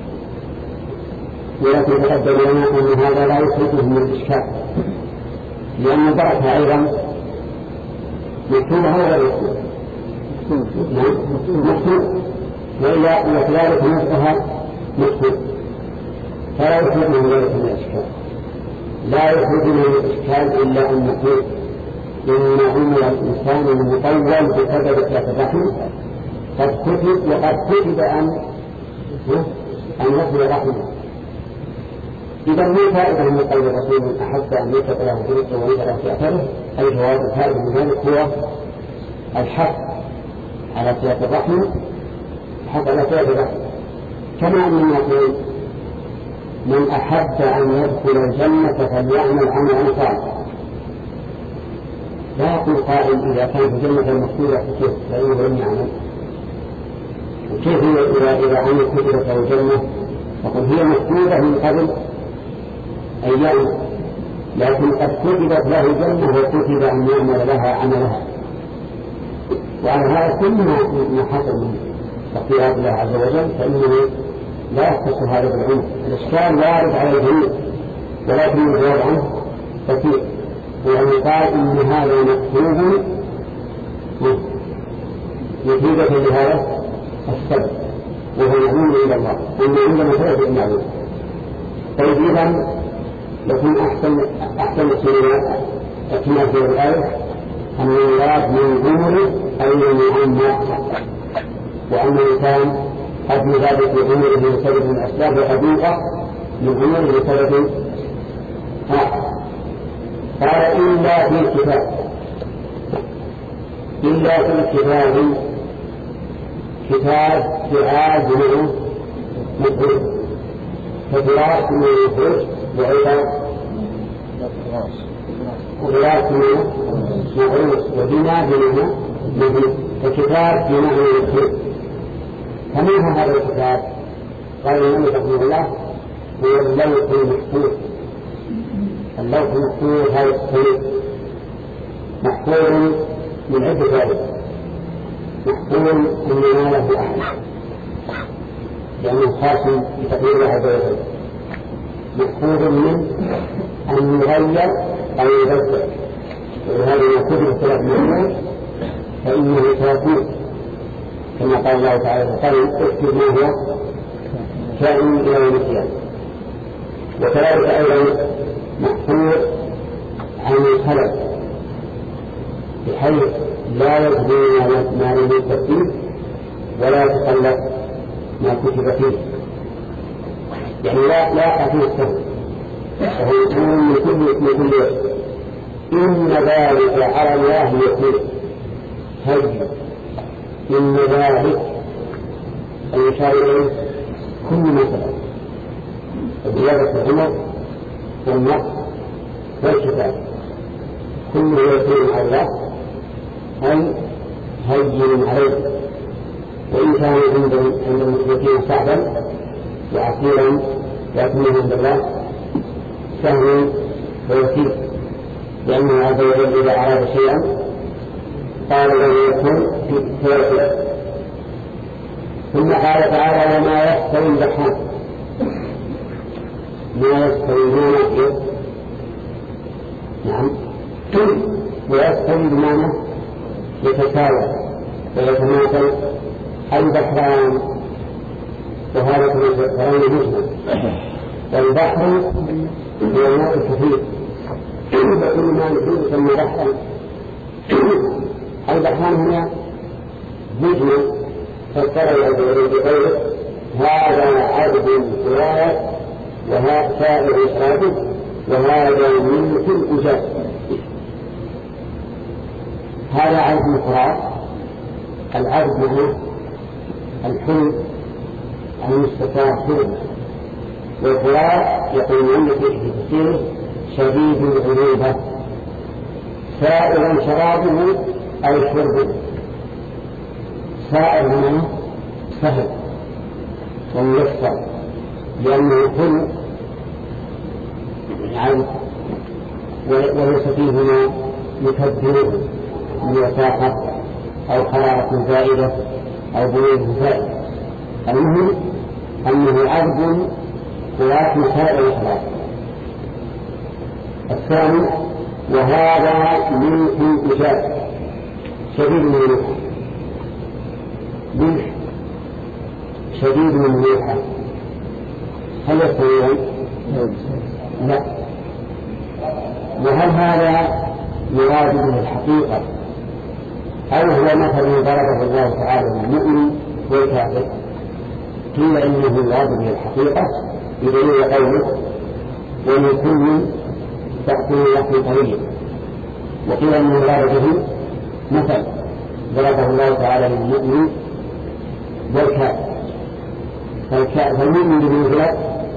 ولكن تقدم لنا أن هذا لا يخرجه من الإشكال، لأن البركة أيضا مكتوبة ولا مكتوبة؟ مكتوبة، وإلا وكذلك نفسها مكتوب، فلا يخرج من ذلك من الإشكال، لا يخرج من الإشكال إلا أن نقول إن عمر الإنسان المطول بسبب ذات الرحم قد كتب، وقد كتب أن أن يصل رحمه. إذا ما فائدة من قول الرسول من أحب أن يكتب له في رزقه ويجعل في أثره، أي جواب الفائدة من ذلك هو الحث على صلة الرحم، الحث على صلة الرحم، كما أن نقول من أحب أن يدخل الجنة فليعمل عملا صالحا. لا يقول قائل إذا كان في الجنة المكتوبة فإنه لم يعمل، وكيف إذا إذا عمل كتبت له الجنة؟ فقل هي مكتوبة من قبل أيام، لكن قد كتبت له الجنة وكتب أن يعمل لها عملها. وعلى هذا كل ما حصل من اختيار الله عز وجل فإنه لا يختص هذا بالعلم. الإشكال وارد على الجميع، ولكن الجواب عنه كثير، وأن قال إن هذا مكتوب نتيجة لهذا السبب، وهو معلوم إلى الله أن عندنا ثلاث المعلوم. طيب إذا لكن أحسن أحسن اكتمال في الآية أن المراد من عمره أي من عمره، وأن الإنسان قد يزاد في عمره بسبب من الأسباب وقد ينقص من عمره بسبب آخر. قال إلا في الكتاب، إلا في الكتاب، كتاب فعال جمعه مفعول، ففراس من يخرج وعيدا وغلاس منه مغروس وبناء منه مبين، فكتاب بناء يخرج. فمنه هذا الكتاب قال النبي رحمه الله هو اللوح المحفوظ. اللوح المحفوظ هذا الصحيح محفوظ من عدة ذلك، محفوظ من يناله أحد لأنه خاص بتقدير الله عز وجل، محفوظ من أن يغير أو يبدل، ولهذا ما كتب ثلاث مرات فإنه سيكون كما قال الله تعالى فقال اكتب ما هو كائن إلى يوم القيامة. وكذلك أيضا محفوظ عن الخلل بحيث لا يجري ما لم يكتب ولا يتخلف ما كتب فيه، يعني لا لا فيه السهل، وهو يكون من كل من كل وقت. إن ذلك على الله يسير، هج إن ذلك المشار إليه كل مثلا زيادة العمر والنقص والشفاء كله يسير على الله أي هين عليه، وإن كان عند عند المشركين صعبا وعسيرا لكنه عند الله سهل ويسير، لأنه عز وجل إذا أراد شيئا قال له يكون فيكون. ثم قال تعالى وما يستوي البحران، ما يستوي نعم ويستوي بمعنى يتساوى ويتماثل البحران، وهذا كمان مجمل. والبحر هو الماء الكثير، وكل ما نحن يسمى بحرا. البحران هنا مجمل، فسر عز وجل بقوله هذا عبد فرات وهذا سائر إشراكه وهذا ملك أجاب. هذا عبد فرات، العبد معناه الحلم المستطاع حلم، والفرات يقول عندك في تفسيره شديد العذوبة، سائر شرابه أي شربه. سائر هنا سهل وميسر، لأنه حلم يعني وليس فيه هنا يكبره من وثاقة أو حرارة زائدة أو برود زائد. المهم أنه عبد قوات سائر الحرارة. الثاني وهذا ملك أجاب، شديد من الملح، ملح شديد من الملح. هل يستوي؟ لا. وهل هذا يراد به الحقيقة أو هو مثل ضربه الله تعالى للمؤمن والكافر؟ قيل إنه يراد به الحقيقة بدليل قوله ومن كل تأكل لحم طريق، وقيل إنه يراد به مثل ضربه الله تعالى للمؤمن والكافر. فالمؤمن بمنزلة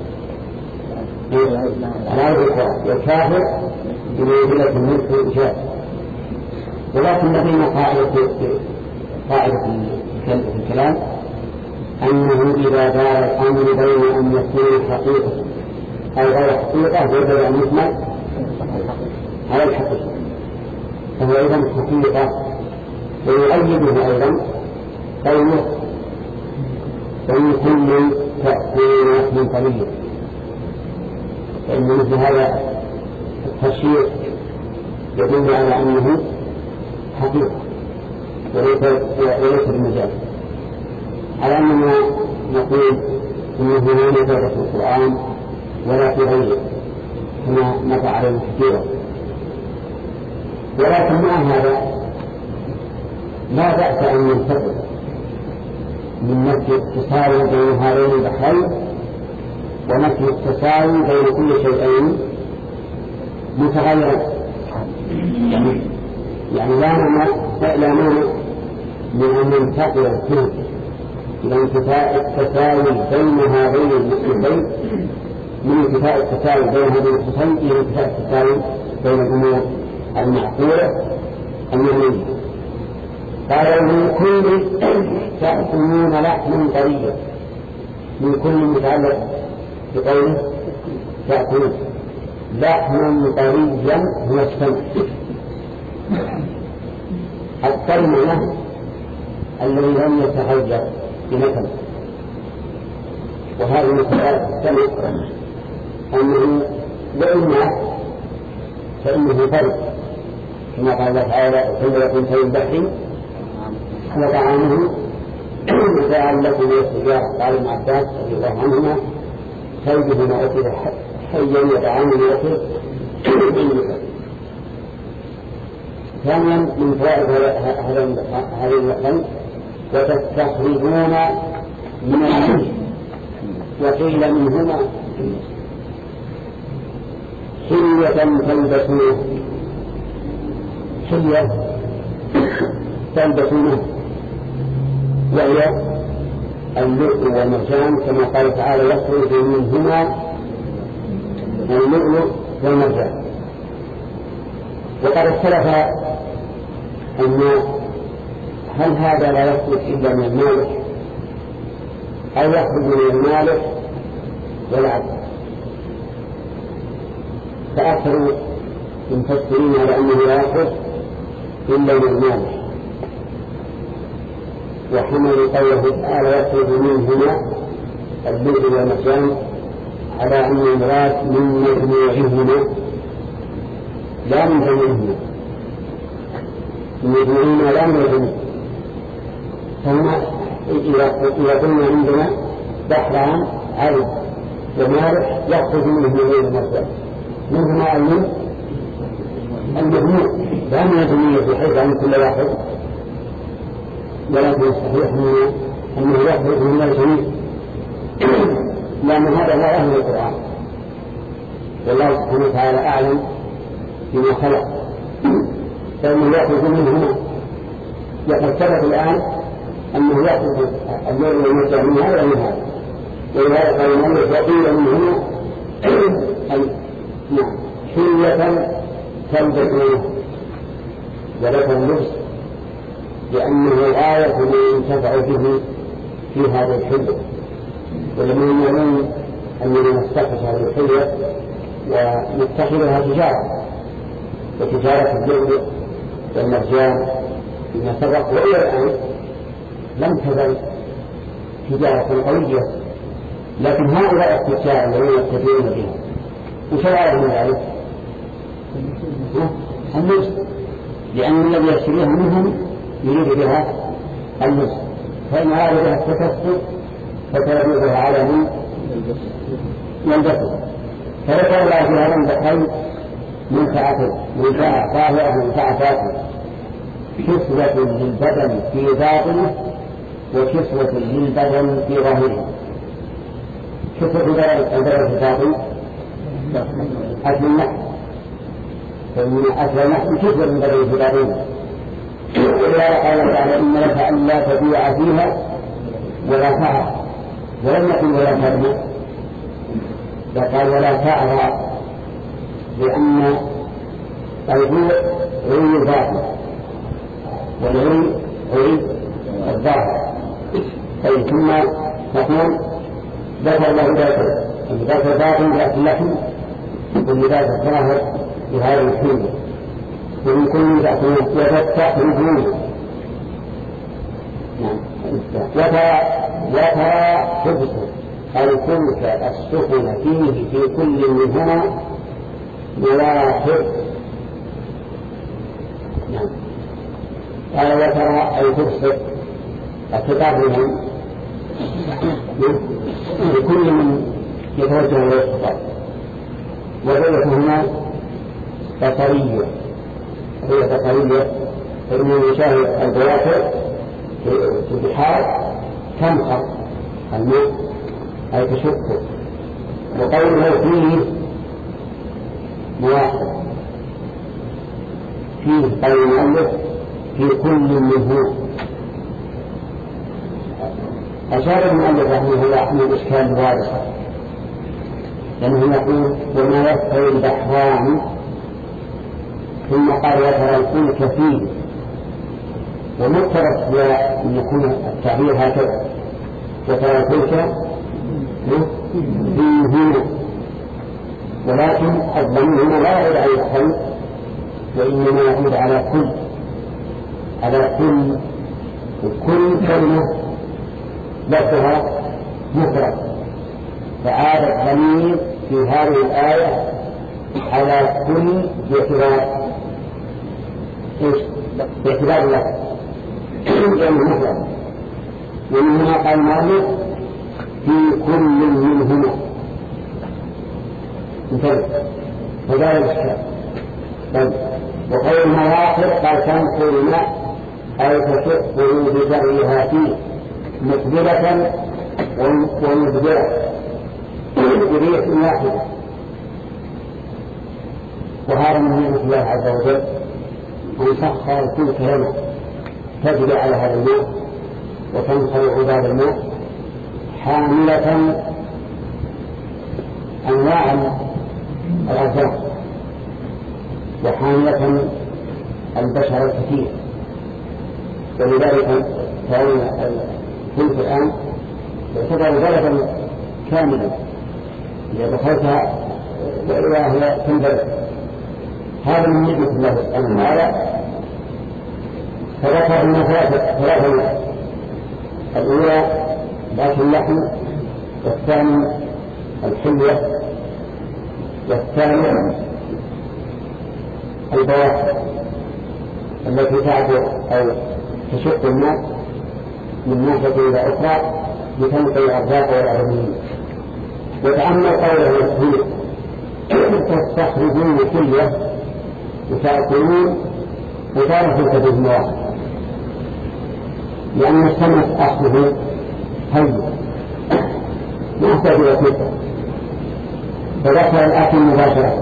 والكافر بمنزلة الملك والإجابة. ولكن لدينا قاعدة قاعدة في الكلام أنه إذا دار الأمر بين أن يكون حقيقة أو غير حقيقة يجب أن يكمل على الحقيقة، فهو أيضا حقيقة. ويؤيده أيضا قوله ومن كل تأكل لحم طريق، فإن مثل هذا التشريع يدل على أنه حقيقة وليس بالمجاز، على أننا نقول إنه لا مجاز في القرآن ولا في غيره كما مضى عليه كثيرا. ولكن مع هذا لا بأس أن ينتقل من نفي التساوي بين هذين البحرين ونفي التساوي بين كل شيئين متغيرا، يعني, يعني لا مانع من أن ينتقل الكل إلى انتفاء التساوي بين هذين المسلمين، من انتفاء التساوي بين هذين المسلمين إلى انتفاء التساوي بين الأمور المعقولة المهمة. قال من كل تأكلون لحما طريا، من كل متعلق بقوله تأكلون لحما طريا هو السمع. الطري الذي لم يتغير بنكهة، وهذه مسألة السمع أنه لأنه فإنه طري كما قال الله تعالى كل يكون شيء بحري وطعامه وجعل لكم الاستجاع. قال ابن عباس رضي الله عنهما كيده ما أكل حيا وطعامه يأكل. ثانيا من فوائد هذه اللحم وتستخرجون من الماء، وقيل منهما حلية تلبسونه، حلية تلبسونه وهي اللؤلؤ والمرجان كما قال تعالى يخرج منهما اللؤلؤ والمرجان. وقد اختلف الناس هل هذا لا يخرج إلا من المالك أو يخرج من المالك والعبد. فأكثر المفسرين على أنه لا يخرج إلا من مالح، وحمل قوله تعالى يخرج منهما اللؤلؤ والمرجان على أن المراد من مجموعهما لا من جميعهما، من مجموعهما لا من جميع. فهنا إذا قلنا عندنا بحران عرض ومالح يخرج منه اللؤلؤ والمرجان منهما المن المجموع لا من الجميع بحيث أن كل واحد، ولكن الصحيح أنه يخرج من الجميع لأن هذا هو أهل القرآن، والله سبحانه وتعالى أعلم بما خلق، فإنه يخرج منهما. وقد ثبت الآن أنه يخرج اللؤلؤ والمرجان من هذا ومن هذا، ولهذا قال المؤلف وقيل منهما حلية تلبسونه ولك اللبس، لأنه غاية ما ينتفع به في هذه الحلية. ولمن يعلم أننا نستخدم هذه الحلية ونتخذها تجارة، وتجارة اللؤلؤ والمرجان فيما سبق وإلى الآن لم تزل تجارة قوية، لكن هؤلاء التجار الذين يستفيدون بها وشرعوا من ذلك اللبس، لأن الذي يشتريها منهم يريد بها اللبس، فإن أراد بها التكسب فتربيها على من يلبسه. فذكر الله في هذا البحرين منفعة منفعة طاهرة منفعة فاتحة، كسوة للبدن في باطنه وكسوة للبدن في ظاهره. كسوة البدن في باطنه أكل النحل، فإن أكل النحل كسوة للبدن في باطنه. ولذلك قال تعالى إن لك أن لا تبيع فيها ولا تعرى، ولم يكن ولا ترمى، فقال ولا تعرى لأن البيع عري الباطن والعري عري الظاهر. طيب ثم تقول ذكر له ذاته ذات الباطن ذات اللحم والذات الظاهر بهذه الحلية، ومن كل ذات يتفتح رجوله. وترى حبسه الفلك السفن فيه في كل منهما ملاحظ. نعم. قال وترى أي تبصر الخطاب لهم لكل من يتوجه إلى الخطاب، وذلك هنا بصرية هي بصرية، فإنه يشاهد البواطئ في البحار تنخر الماء أي تشكه. وقوله فيه مواحد فيه قول المؤلف في كل منه. أشار المؤلف رحمه الله أن الإشكال واضح، لأنه يقول وما يستوي البحران، ثم قال وترى الفلك فيه، ومفترض أن يكون التعبير هكذا وترى الفلك فيهما، ولكن الضمير هنا لا يعود على الخلق وإنما يعود على كل على كل وكل كلمة لفظها مفرد، فعاد الضمير في هذه الآية على كل باعتبار ايش؟ باعتبار اللفظ لأنه مفرد. ومن هنا قال مالك في كل منهما انتبه فذلك الشيء. طيب وقول مواقف قال تنقل الماء أي تشقه بجريها فيه مقبلة ومدبرة بريح واحدة. وهذا من نعمة الله عز وجل أن سخر الفلك لنا تجري على هذا الماء وتنخر عباد الماء حاملة أنواع الأرزاق وحاملة البشر الكثير. ولذلك فإن الفلك الآن يعتبر بلدا كاملا إذا دخلتها وإذا هي تنبذ. هذا من نعمة الله سبحانه وتعالى. فذكر أن ثلاثة ثلاثة الأولى ذات اللحم، والثاني الحلية، والثاني البواحث التي تعبر أو تشق الناس من ناحية إلى أخرى لتنقل الأرزاق والأرضين. وتأمل قوله الحلية تستخرجون كلية وتأكلون وتعرفوا كبير واحد، لأن السمك أصله حي ما يحتاج إلى كلفة، فذكر الأكل مباشرة.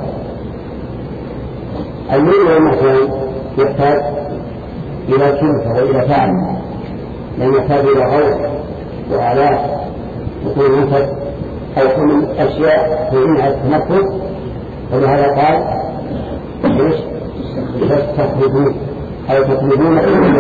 اللؤلؤ مثلا يحتاج إلى كلفة وإلى تعب، لأن يحتاج إلى غوث وآلاف وطول نفس أو حمل أشياء تعينها التنفس، ولهذا قال ليش تستخرجون أو تطلبون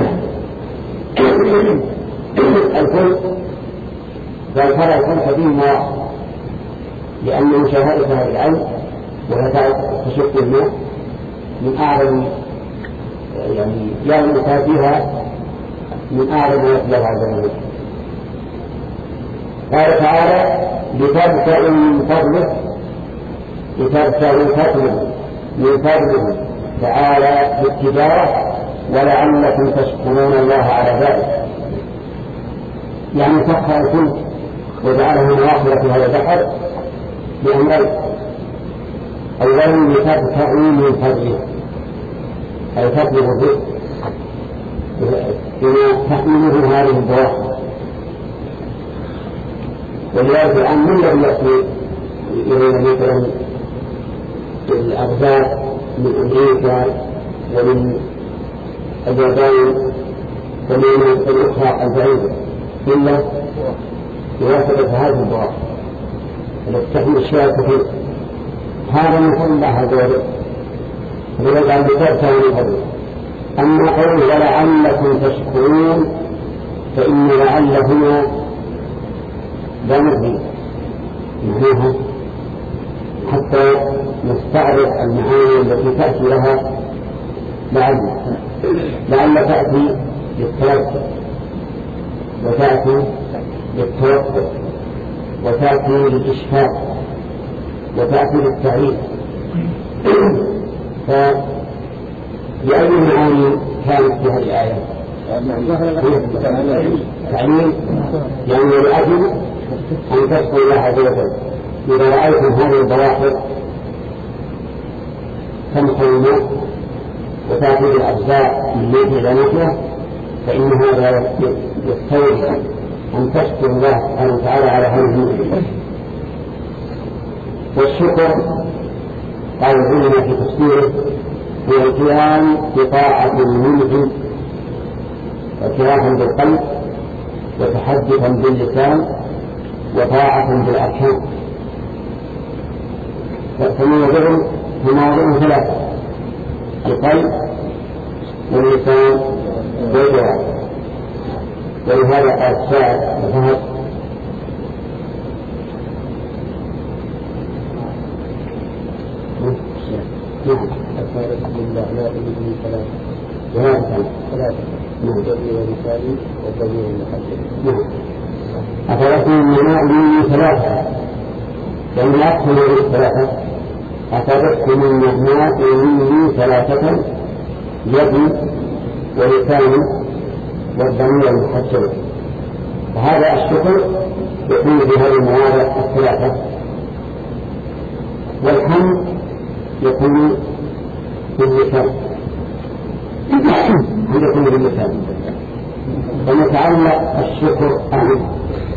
الكل. قال هذا الكل قديم واحد، لأن مشاهدتها العين وهي تشق الماء من أعظم يعني يغلق فيها من أعظم ما يطلب عز وجل. قال تعالى لتبتغوا من فضله، لتبتغوا فضله من فضله تعالى بالتجارة ولعلكم تشكرون الله على ذلك. يعني سخر الكل وجعله مواصلة في هذا البحر بأمرين: أولا لتبتغوا من فضله أي تطلب الرزق بما تحمله هذه البواحث. ولذلك الآن من الذي يأتي إلينا مثلا الأغذاء من أمريكا ومن اليابان ومن الأخرى البعيدة إلا بواسطة هذه البواحث التي تحمل أشياء كثيرة؟ هذا من فضل الله عز وجل، ولذلك عن بكرته من فضله. أما قول ولعلكم تشكرون فإن لعل هنا لا نبني معناها حتى نستعرض المعاني التي تأتي لها. لعل لعل تأتي للتوسع، وتأتي للتوسع، وتأتي للإشفاق، وتأتي للتعريف. فبأي معاني كانت في هذه الآية؟ تعليم، يعني لأجل أن تشكر الله عز وجل. إذا رأيتم هذه البواحث تمحو الماء وتأتي بالأجزاء من ناحية إلى ناحية، فإن هذا يستوجب أن تشكر الله سبحانه وتعالى على هذه النعمة. والشكر قال العلماء في تفسيره هو القيام بطاعة المنعم اعترافا بالقلب وتحدثا باللسان وطاعة بالأركان. فمواضعه ثلاثة: القلب واللسان والجوارح. ولهذا قال الشاعر فهد: نعم أفارق بالله لا إله ثلاثة ثلاثة ثلاثة ضمير مثالي وضمير محدد. نعم أفارق بالله ثلاثة، لأن أكثر من الثلاثة أفارق من ماء مني ثلاثة: يدي ولساني والضمير المحدد. فهذا الشكر يكون في هذه المواضع الثلاثة. والحمد يكون باللسان، يكون باللسان، ومتعلق الشكر أعم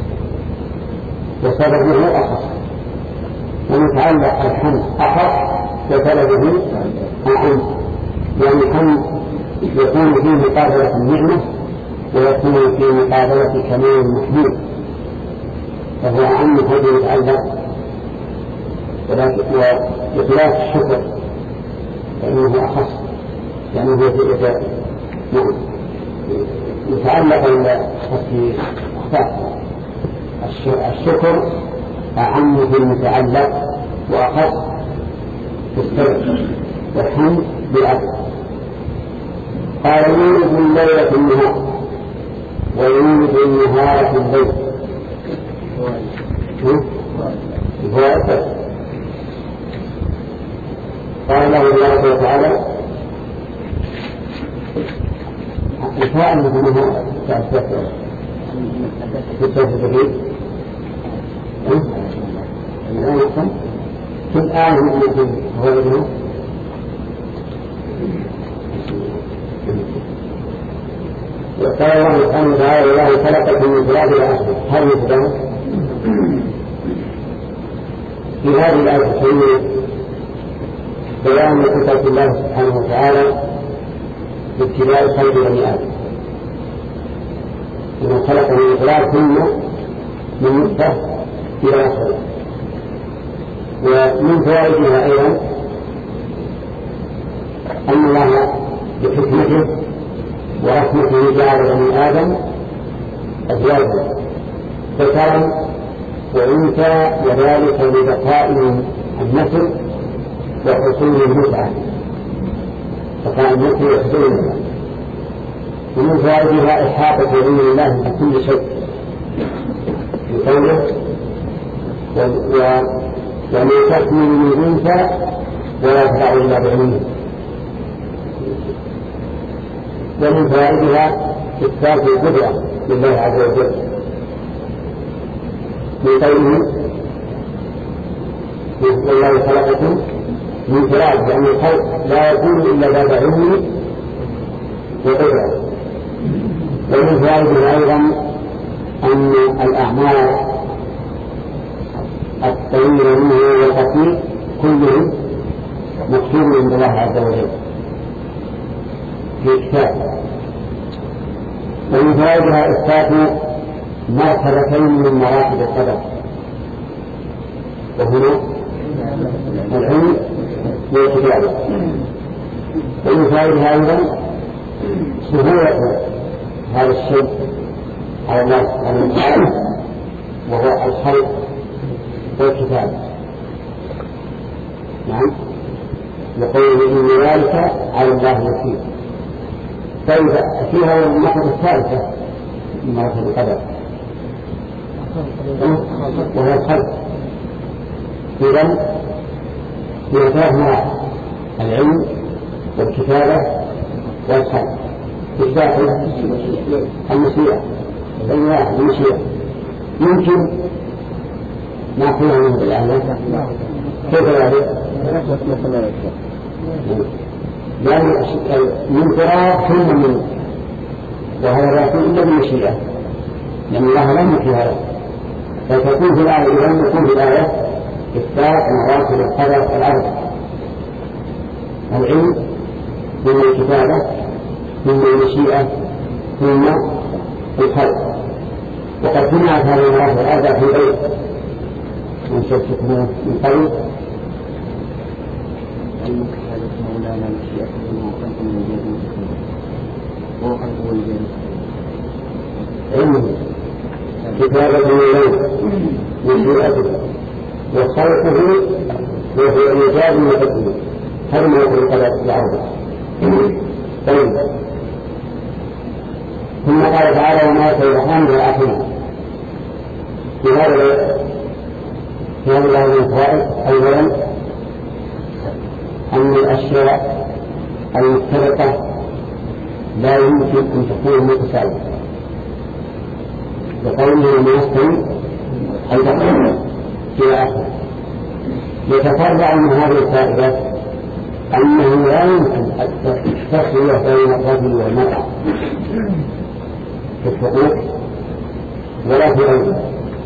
وسببه أخص، ومتعلق الحمد أخص وسببه أعم. يعني الحمد يكون في مقابلة النعمة ويكون في مقابلة كمال المحمود، فهو أعم هذا يتعلق. ولكن وإخلاص الشكر فإنه أخص، يعني هو في نعم يتعلق في أخصاص. الشكر أعم في المتعلق وأخص بالسبب والحمد بالعدل. قال يولد الليل في النهار ويولد النهار في الليل هو أكبر. قال الله تبارك وتعالى وفاء من النهار تأسفر تأسفر فيه الآن أحسن في الآن هو ابنه وقال الله سبحانه وتعالى الله خلقكم من تراب إلى آخره. هل يتبعه في هذه الآية الكريمة بيان قدرة الله سبحانه وتعالى بابتلاء خلق بني آدم إنه خلق من تراب ثم من نطفة إلى آخره. ومن فوائدها أيضا أن الله بحكمته ورحمته جعل بني آدم أزواجا ذكرا وأنثى وذلك لبقاء النسل وحصول المتعة بقاء النسل وحصول المتعة. ومن فوائدها إحاطة علم الله بكل شيء بقوله وما تحمل من أنثى ولا تضع إلا بعلمه. ومن فوائدها إثبات القدرة لله عز وجل من قوله والله خلقكم من تراب لأن الخلق لا يكون إلا بعد علم وقدرة. ومن فوائدها أيضا أن الأعمال الطويلة منه والقصير كله مكتوب عند الله عز وجل في كتاب. ومن فوائدها إثبات مرتبتين من مراتب القدر وهنا العلم والكتابة. ومن فوائدها أيضا سهولة هذا الشيء على الله سبحانه وتعالى وهو الخلق والكتابة. نعم يقول إن ذلك على الله يسير. طيب فيها المرحلة الثالثة من مرحلة القدر وهي الخلق. إذن هي ثلاث مراحل العلم والكتابة والخلق. الداخل المشيئة المشيئة يمكن نأخذها منه بالآية كيف ذلك؟ يعني من تراب ثم من وهذا لا يكون إلا بالمشيئة لأن الله لم يكن هذا. فتكون في الآية إذا لم يكون في الآية إثبات مراتب القدر الأربع العلم ثم الكتابة ثم المشيئة ثم الخلق. وقد سمعت هذه المراتب الأربع في البيت من شركتنا من قبل المكتابة مولانا مشيئته وخلق من الجنة وخلق الجنة علمه كتابة مولانا مشيئته وخلقه وهو إيجاد وحكمه. هل ما يكون القدر الأربع. طيب ثم قال تعالى وما يتبعون بالآخرين. في هذا في هذا الفوائد أولا أن الأشياء المختلفة لا يمكن أن تكون متساوية بقوله ما يستوي البحرين في آخر. يتفرع من هذه الفائدة أنه لا يمكن التسوية بين الرجل والمرأة في الحقوق ولا في غيرها.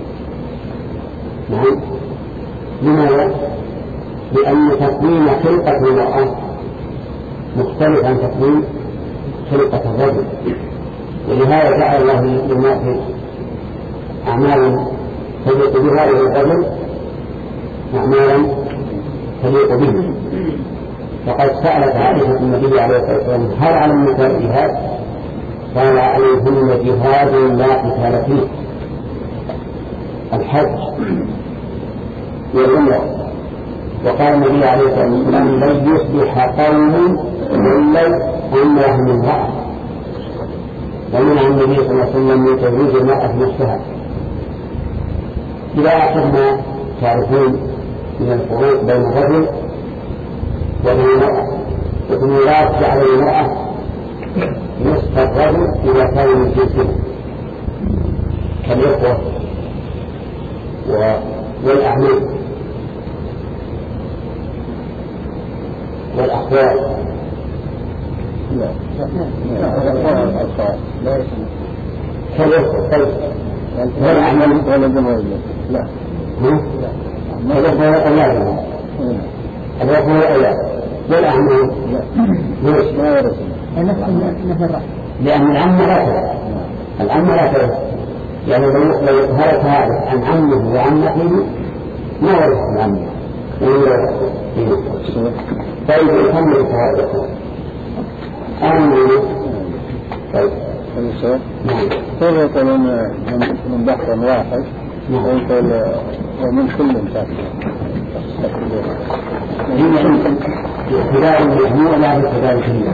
نعم لماذا؟ لأن تكوين خلقة المرأة مختلف عن تكوين خلقة الرجل. ولهذا جعل الله للناس أعمالا تليق بها للرجل أعمالا تليق به. فقد سألت عائشة النبي عليه الصلاة والسلام هل على النساء جهاد؟ قال عليهن جهاد لا قتال فيه الحج والعمرة وقال النبي عليه الصلاة والسلام لن يصبح قوم إلا أمرهم امرأة، ومنع النبي صلى الله عليه وسلم من تزويج المرأة نفسها. إذا أخذنا تعرفون من الفروق بين الرجل وبين المرأة، وثم يراجع على المرأة نصف الرجل إذا كان من جنسه كالإخوة والأعمام والأخوات. لا لا لا كالإخوة طيب والأعمام ولا جمهور لا الإخوة والأولاد الإخوة والأولاد والأعمام ليش؟ لا يرسل لأن العم لا ترى العم لا ترى يعني لو هلك هذا عن عمه وعمته ما ورث عن عمه. طيب يكمل هذا أمن طيب كيف يقولون من بحر واحد ويقول ومن كل خلال المجموع لا بخلال الجميع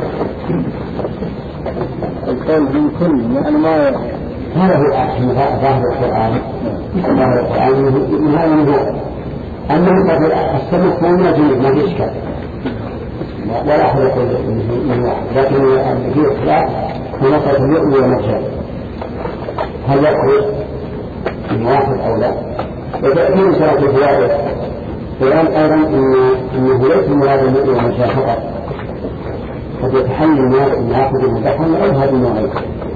القول من كل يعني ما هذا هو أحسن ظاهر القرآن. ظاهر القرآن من هذا الموضوع أنه قد السبب هو من الجميع ما في إشكال ولا أحد يقول من واحد، لكن في إخلاف في مسألة اليؤم والمجال هل يخرج من واحد أو لا. وتأتي مسألة الفوائد بيان أيضا أنه ليس مراد اليؤم والمجال فقط، قد يتحمل الناس أن يأخذ المدخن أو هذا النوعين.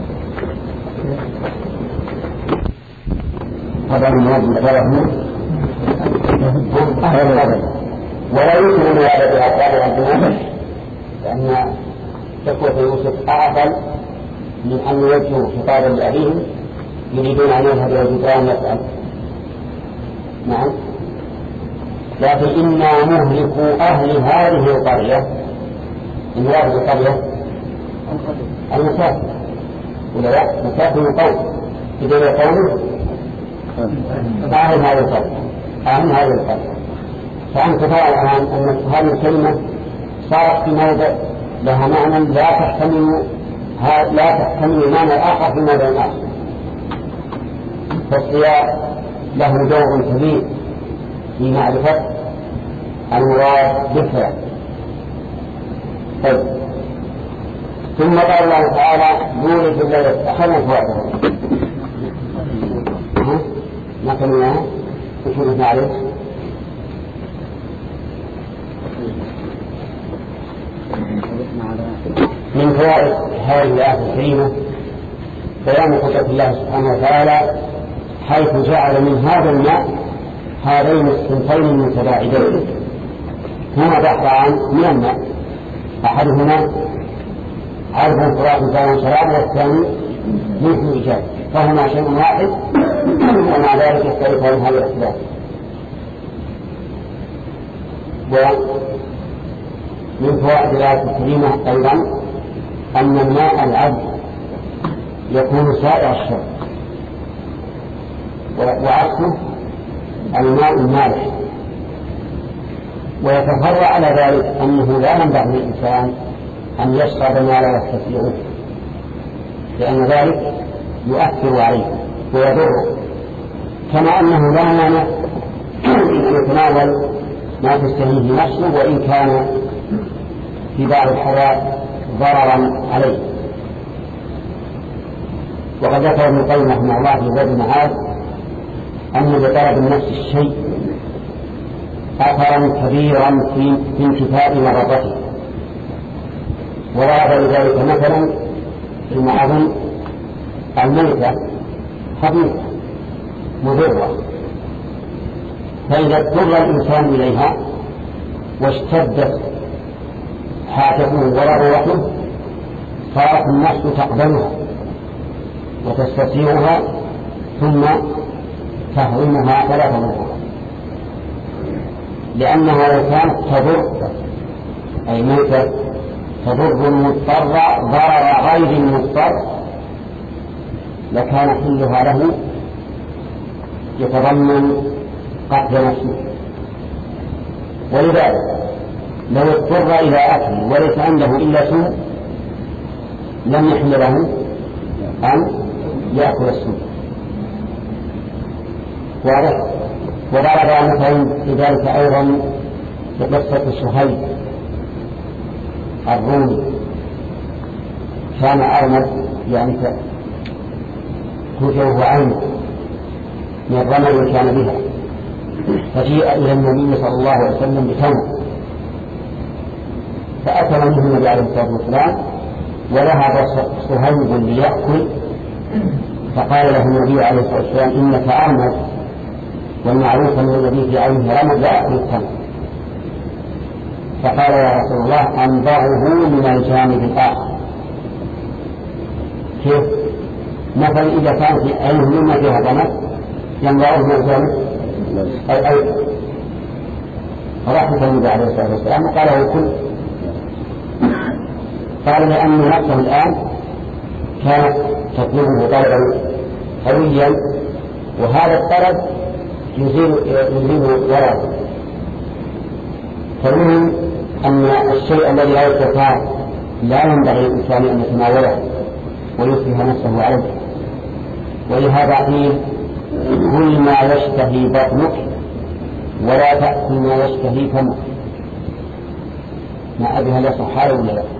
طبعا المراد بالفرق ولا يمكن أن يعرف الأطفال عن دماغه، لأن تقوى يوسف أعظم من أن يوجهوا خطابا لأبيهم يريدون أن يذهب إلى الجدران يسأل. نعم لكن إنا مهلكوا أهل هذه القرية. إن هذه القرية المسافر ولا لا مسافر القوم إذا يقوم أهل هذه القرية أهل هذه القرية. فأنت تعلم أن هذه الكلمة صارت في موضع لها معنى لا تحتمل لا تحتمل معنى آخر في موضع آخر، فالسياق له دور كبير في معرفة المراد بالفعل. طيب ثم قال الله تعالى يولد الليل أخذنا فوائده ما كلمناها وشوفنا عليه من فوائد هذه الآية الكريمة بيان قدرة الله سبحانه وتعالى حيث جعل من هذا الماء هذين الصنفين المتباعدين. هنا بحران من الماء أحدهما عرض فرات كان شراب والثاني مثل إيجاد، فهما شيء واحد ومع ذلك يختلف عن هذه الأسباب. ومن فوائد الآية الكريمة أيضا أن الماء العذب يكون سائر الشرب، وعكسه الماء المالح. ويتفرع على ذلك أنه لا ينبغي للإنسان أن يشرب ما لا يستطيعه، لأن ذلك يؤثر عليه ويضره، كما أنه لا مانع أن يتناول ما تستهيه نفسه وإن كان في بعض الحالات ضررا عليه. وقد ذكر ابن القيم رحمه الله في زاد المعاد أن لطلب النفس الشيء أثرا كبيرا في انتفاء مرضته، وضرب لذلك مثلا في المعظم الميتة خبيثة مضرة، فإذا اضطر الإنسان إليها واشتدت حاجته وضرورته صارت النفس تقبلها وتستطيعها ثم تهضمها فلا تضرها، لأنها لو كانت تضر أي ميتة تضر المضطر ضرر غير المضطر لكان حلها له يتضمن قتل نفسه. ولذلك لو اضطر إلى أكل وليس عنده إلا سم لم يحل له أن يأكل السم. واضح. وضرب مثلا لذلك أيضا بقصة سهيل الرومي، كان أرمد يعني توجهه عين من الرمل كان بها، فجيء إلى النبي صلى الله عليه وسلم بتمر، فأكل منه النبي عليه الصلاة والسلام وذهب صهيب ليأكل، فقال له النبي عليه الصلاة والسلام إنك أرمد، والمعروف أن الذي في عينه رمد لا يأكل التمر. فقال يا رسول الله أنبغه من الجانب الآخر. كيف؟ مثلا إذا كان في عينه مما فيها رمد ينبغه من الجانب الأيسر، فرحمة النبي عليه الصلاة والسلام وقال له كل. قال لأن نفسه الآن كانت تطلبه طلبا قويا، وهذا الطلب يزيل يزيل ورد. فالمهم أن الشيء الذي لا يستطاع لا ينبغي الإنسان أن يتناوله ويكره نفسه عليه. ولهذا قيل كل ما يشتهي بطنك ولا تأكل ما يشتهي فمك. ما أبي هل يصح حاله ولا لا؟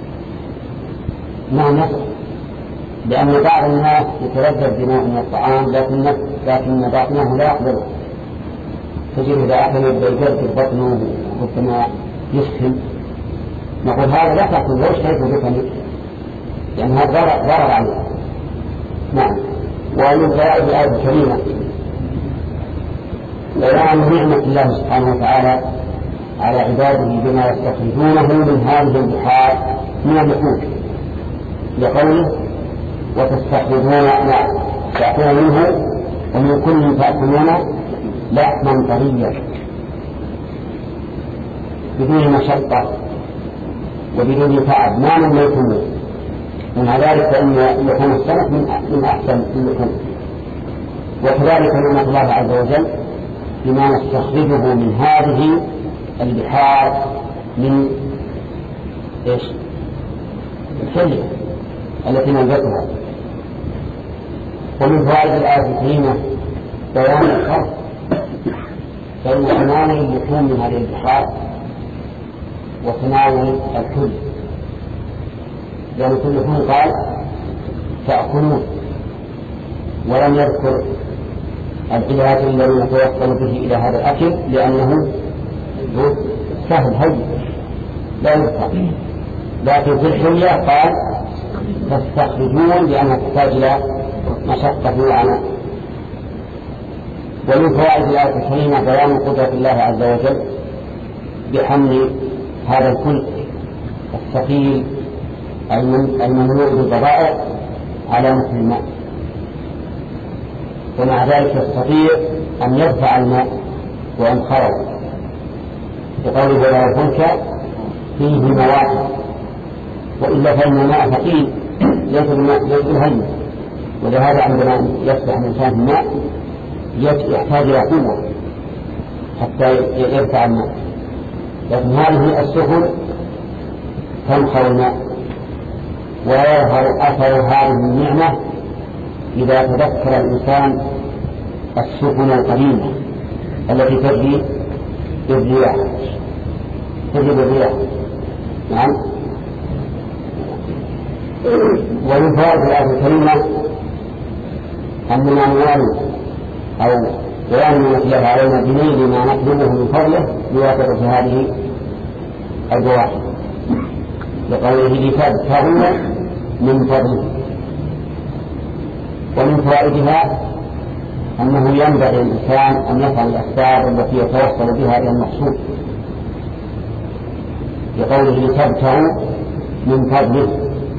نعم يصح، لأن بعض الناس يتردد بنوع من الطعام لكن لكن بطنه لا يقبله، تجد إذا أكل يبدأ يجرد بطنه ربما يسخن، نقول هذا لا تأكل لو اشتهيت بطنك، لأن هذا ضرر عليه. نعم. ومن فوائد الآية الكريمة بيان نعمة الله سبحانه وتعالى على عباده بما يستخرجونه من هذه البحار من اللحوم، لقوله وتستخرجون نعم تأكلون منه ومن كل تأكلون لحما طريا بدون مشقة وبدون تعب ما نميتم. ومع ذلك فإن لحوم السمك من أحسن اللحوم. وكذلك نعمة الله عز وجل بما نستخرجه من هذه البحار من إيش؟ الحلية التي ننبتها. ومن فوائد الآية الكريمة بيان الفرق بين تناول اللحوم من هذه البحار وتناول الحل، لأن كل اللحوم قال تأكلون ولم يذكر العلاج الذي يتوصل به إلى هذا الأكل لأنه سهل هين لا يذكر. لكن في الحلية قال تستخرجون لأنها تحتاج إلى مشقة وعناء. ومن فوائد الآية الكريمة بيان قدرة الله عز وجل بحمل هذا الفلك الثقيل المملوء بالبضائع على مثل الماء، ومع ذلك يستطيع أن يدفع الماء وأن خرج، بقوله ولا الفلك فيه مواقع، وإلا فإن الماء ثقيل ليس بالهين. ولهذا عندما يفتح الإنسان الماء يحتاج إلى قوة حتى يرفع الماء، لكن هذه السفن تنخر الماء. ويظهر أثر هذه النعمة إذا تذكر الإنسان السفن القديمة التي تجري بالرياح تجري بالرياح. نعم. ومن فوائد الآية الكريمة أننا نوالي أو بيان نعمة الله علينا بنيل ما نطلبه من فضله بواسطة هذه الجواحي، لقوله لتبتغوا من فضله. ومن فوائدها أنه ينبغي الإنسان أن يفعل الأسباب التي يتوصل بها إلى المقصود، لقوله لتبتغوا من فضله.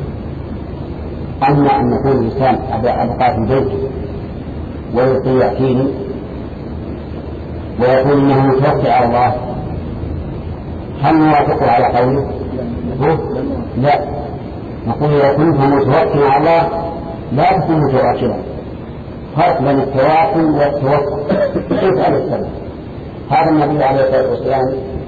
أما أن يكون الإنسان أبقى في البيت ويلقي يأتيني ويقول إنه متوكل على الله، هل نوافقه على قوله؟ لا، نقول إذا كنت متوكل على الله لا تكون متواكلا. فرق بين التواكل والتوكل. كيف هذا السبب؟ هذا النبي عليه الصلاة والسلام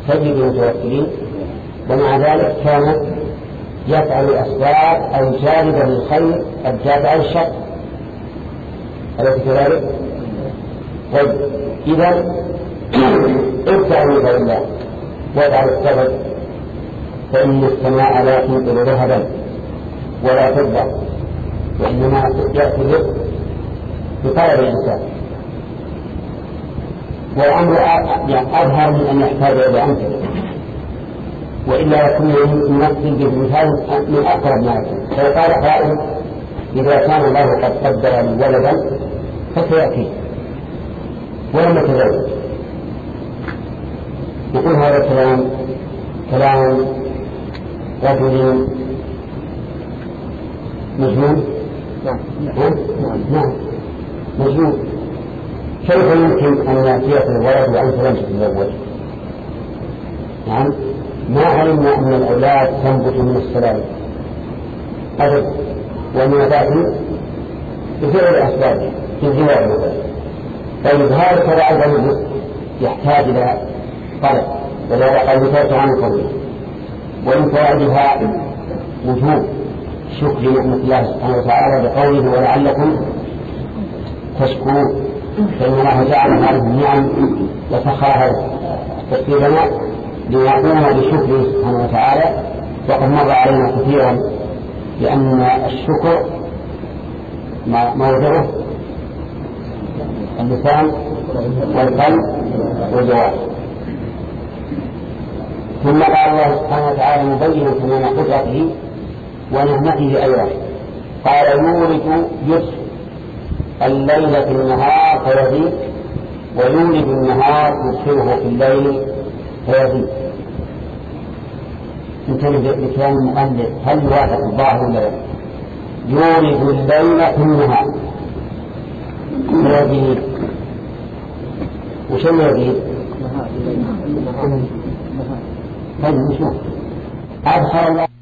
تجد المتوكلين، ومع ذلك كان يفعل الأسباب الجالبة للخير الدافعة للشر، أليس كذلك؟ طيب إذا ابدأ من غير الله وافعل السبب، فإن السماء لا تمطر ذهبا ولا فضة، وإنما يأتي الرزق بطلب الإنسان. والأمر أظهر من أن يحتاج إلى أمثلة، وإلا يكون يمثل بالمثال من أقرب ما يكون. فقال قائل إذا كان الله قد قدر لي ولدا فسيأتي، ولم يتزوج. يقول هذا الكلام كلام رجل مجنون. نعم نعم مجنون. كيف يمكن أن يأتيك الولد وأنت لم تتزوج؟ نعم ما علمنا أن الأولاد تنبت من السلام أبدا، ومن تأتي بفعل الأسباب في الزواج. طيب هذا ترى أيضا يحتاج إلى طلب، ولا قد ذكرت عن قبله. ومن فوائدها وجوب شكر نعمة الله سبحانه وتعالى بقوله ولعلكم تشكرون، فإن الله جعل هذه النعم وسخرها تسليما ليقوم بشكره سبحانه وتعالى. وقد مر علينا كثيرا لأن الشكر موضعه اللسان والقلب والجوارح. ثم قال الله سبحانه وتعالى مبينا تمام قدرته ونعمته أيضا، قال يولد يدخل الليل في النهار فيزيد، ويولد النهار يدخله في الليل فيزيد. انتبه لكلام المؤلف، هل يوافق الظاهر ولا لا؟ يولد الليل في النهار فيزيد. وشو يزيد؟ طيب نشوف. أدخل الله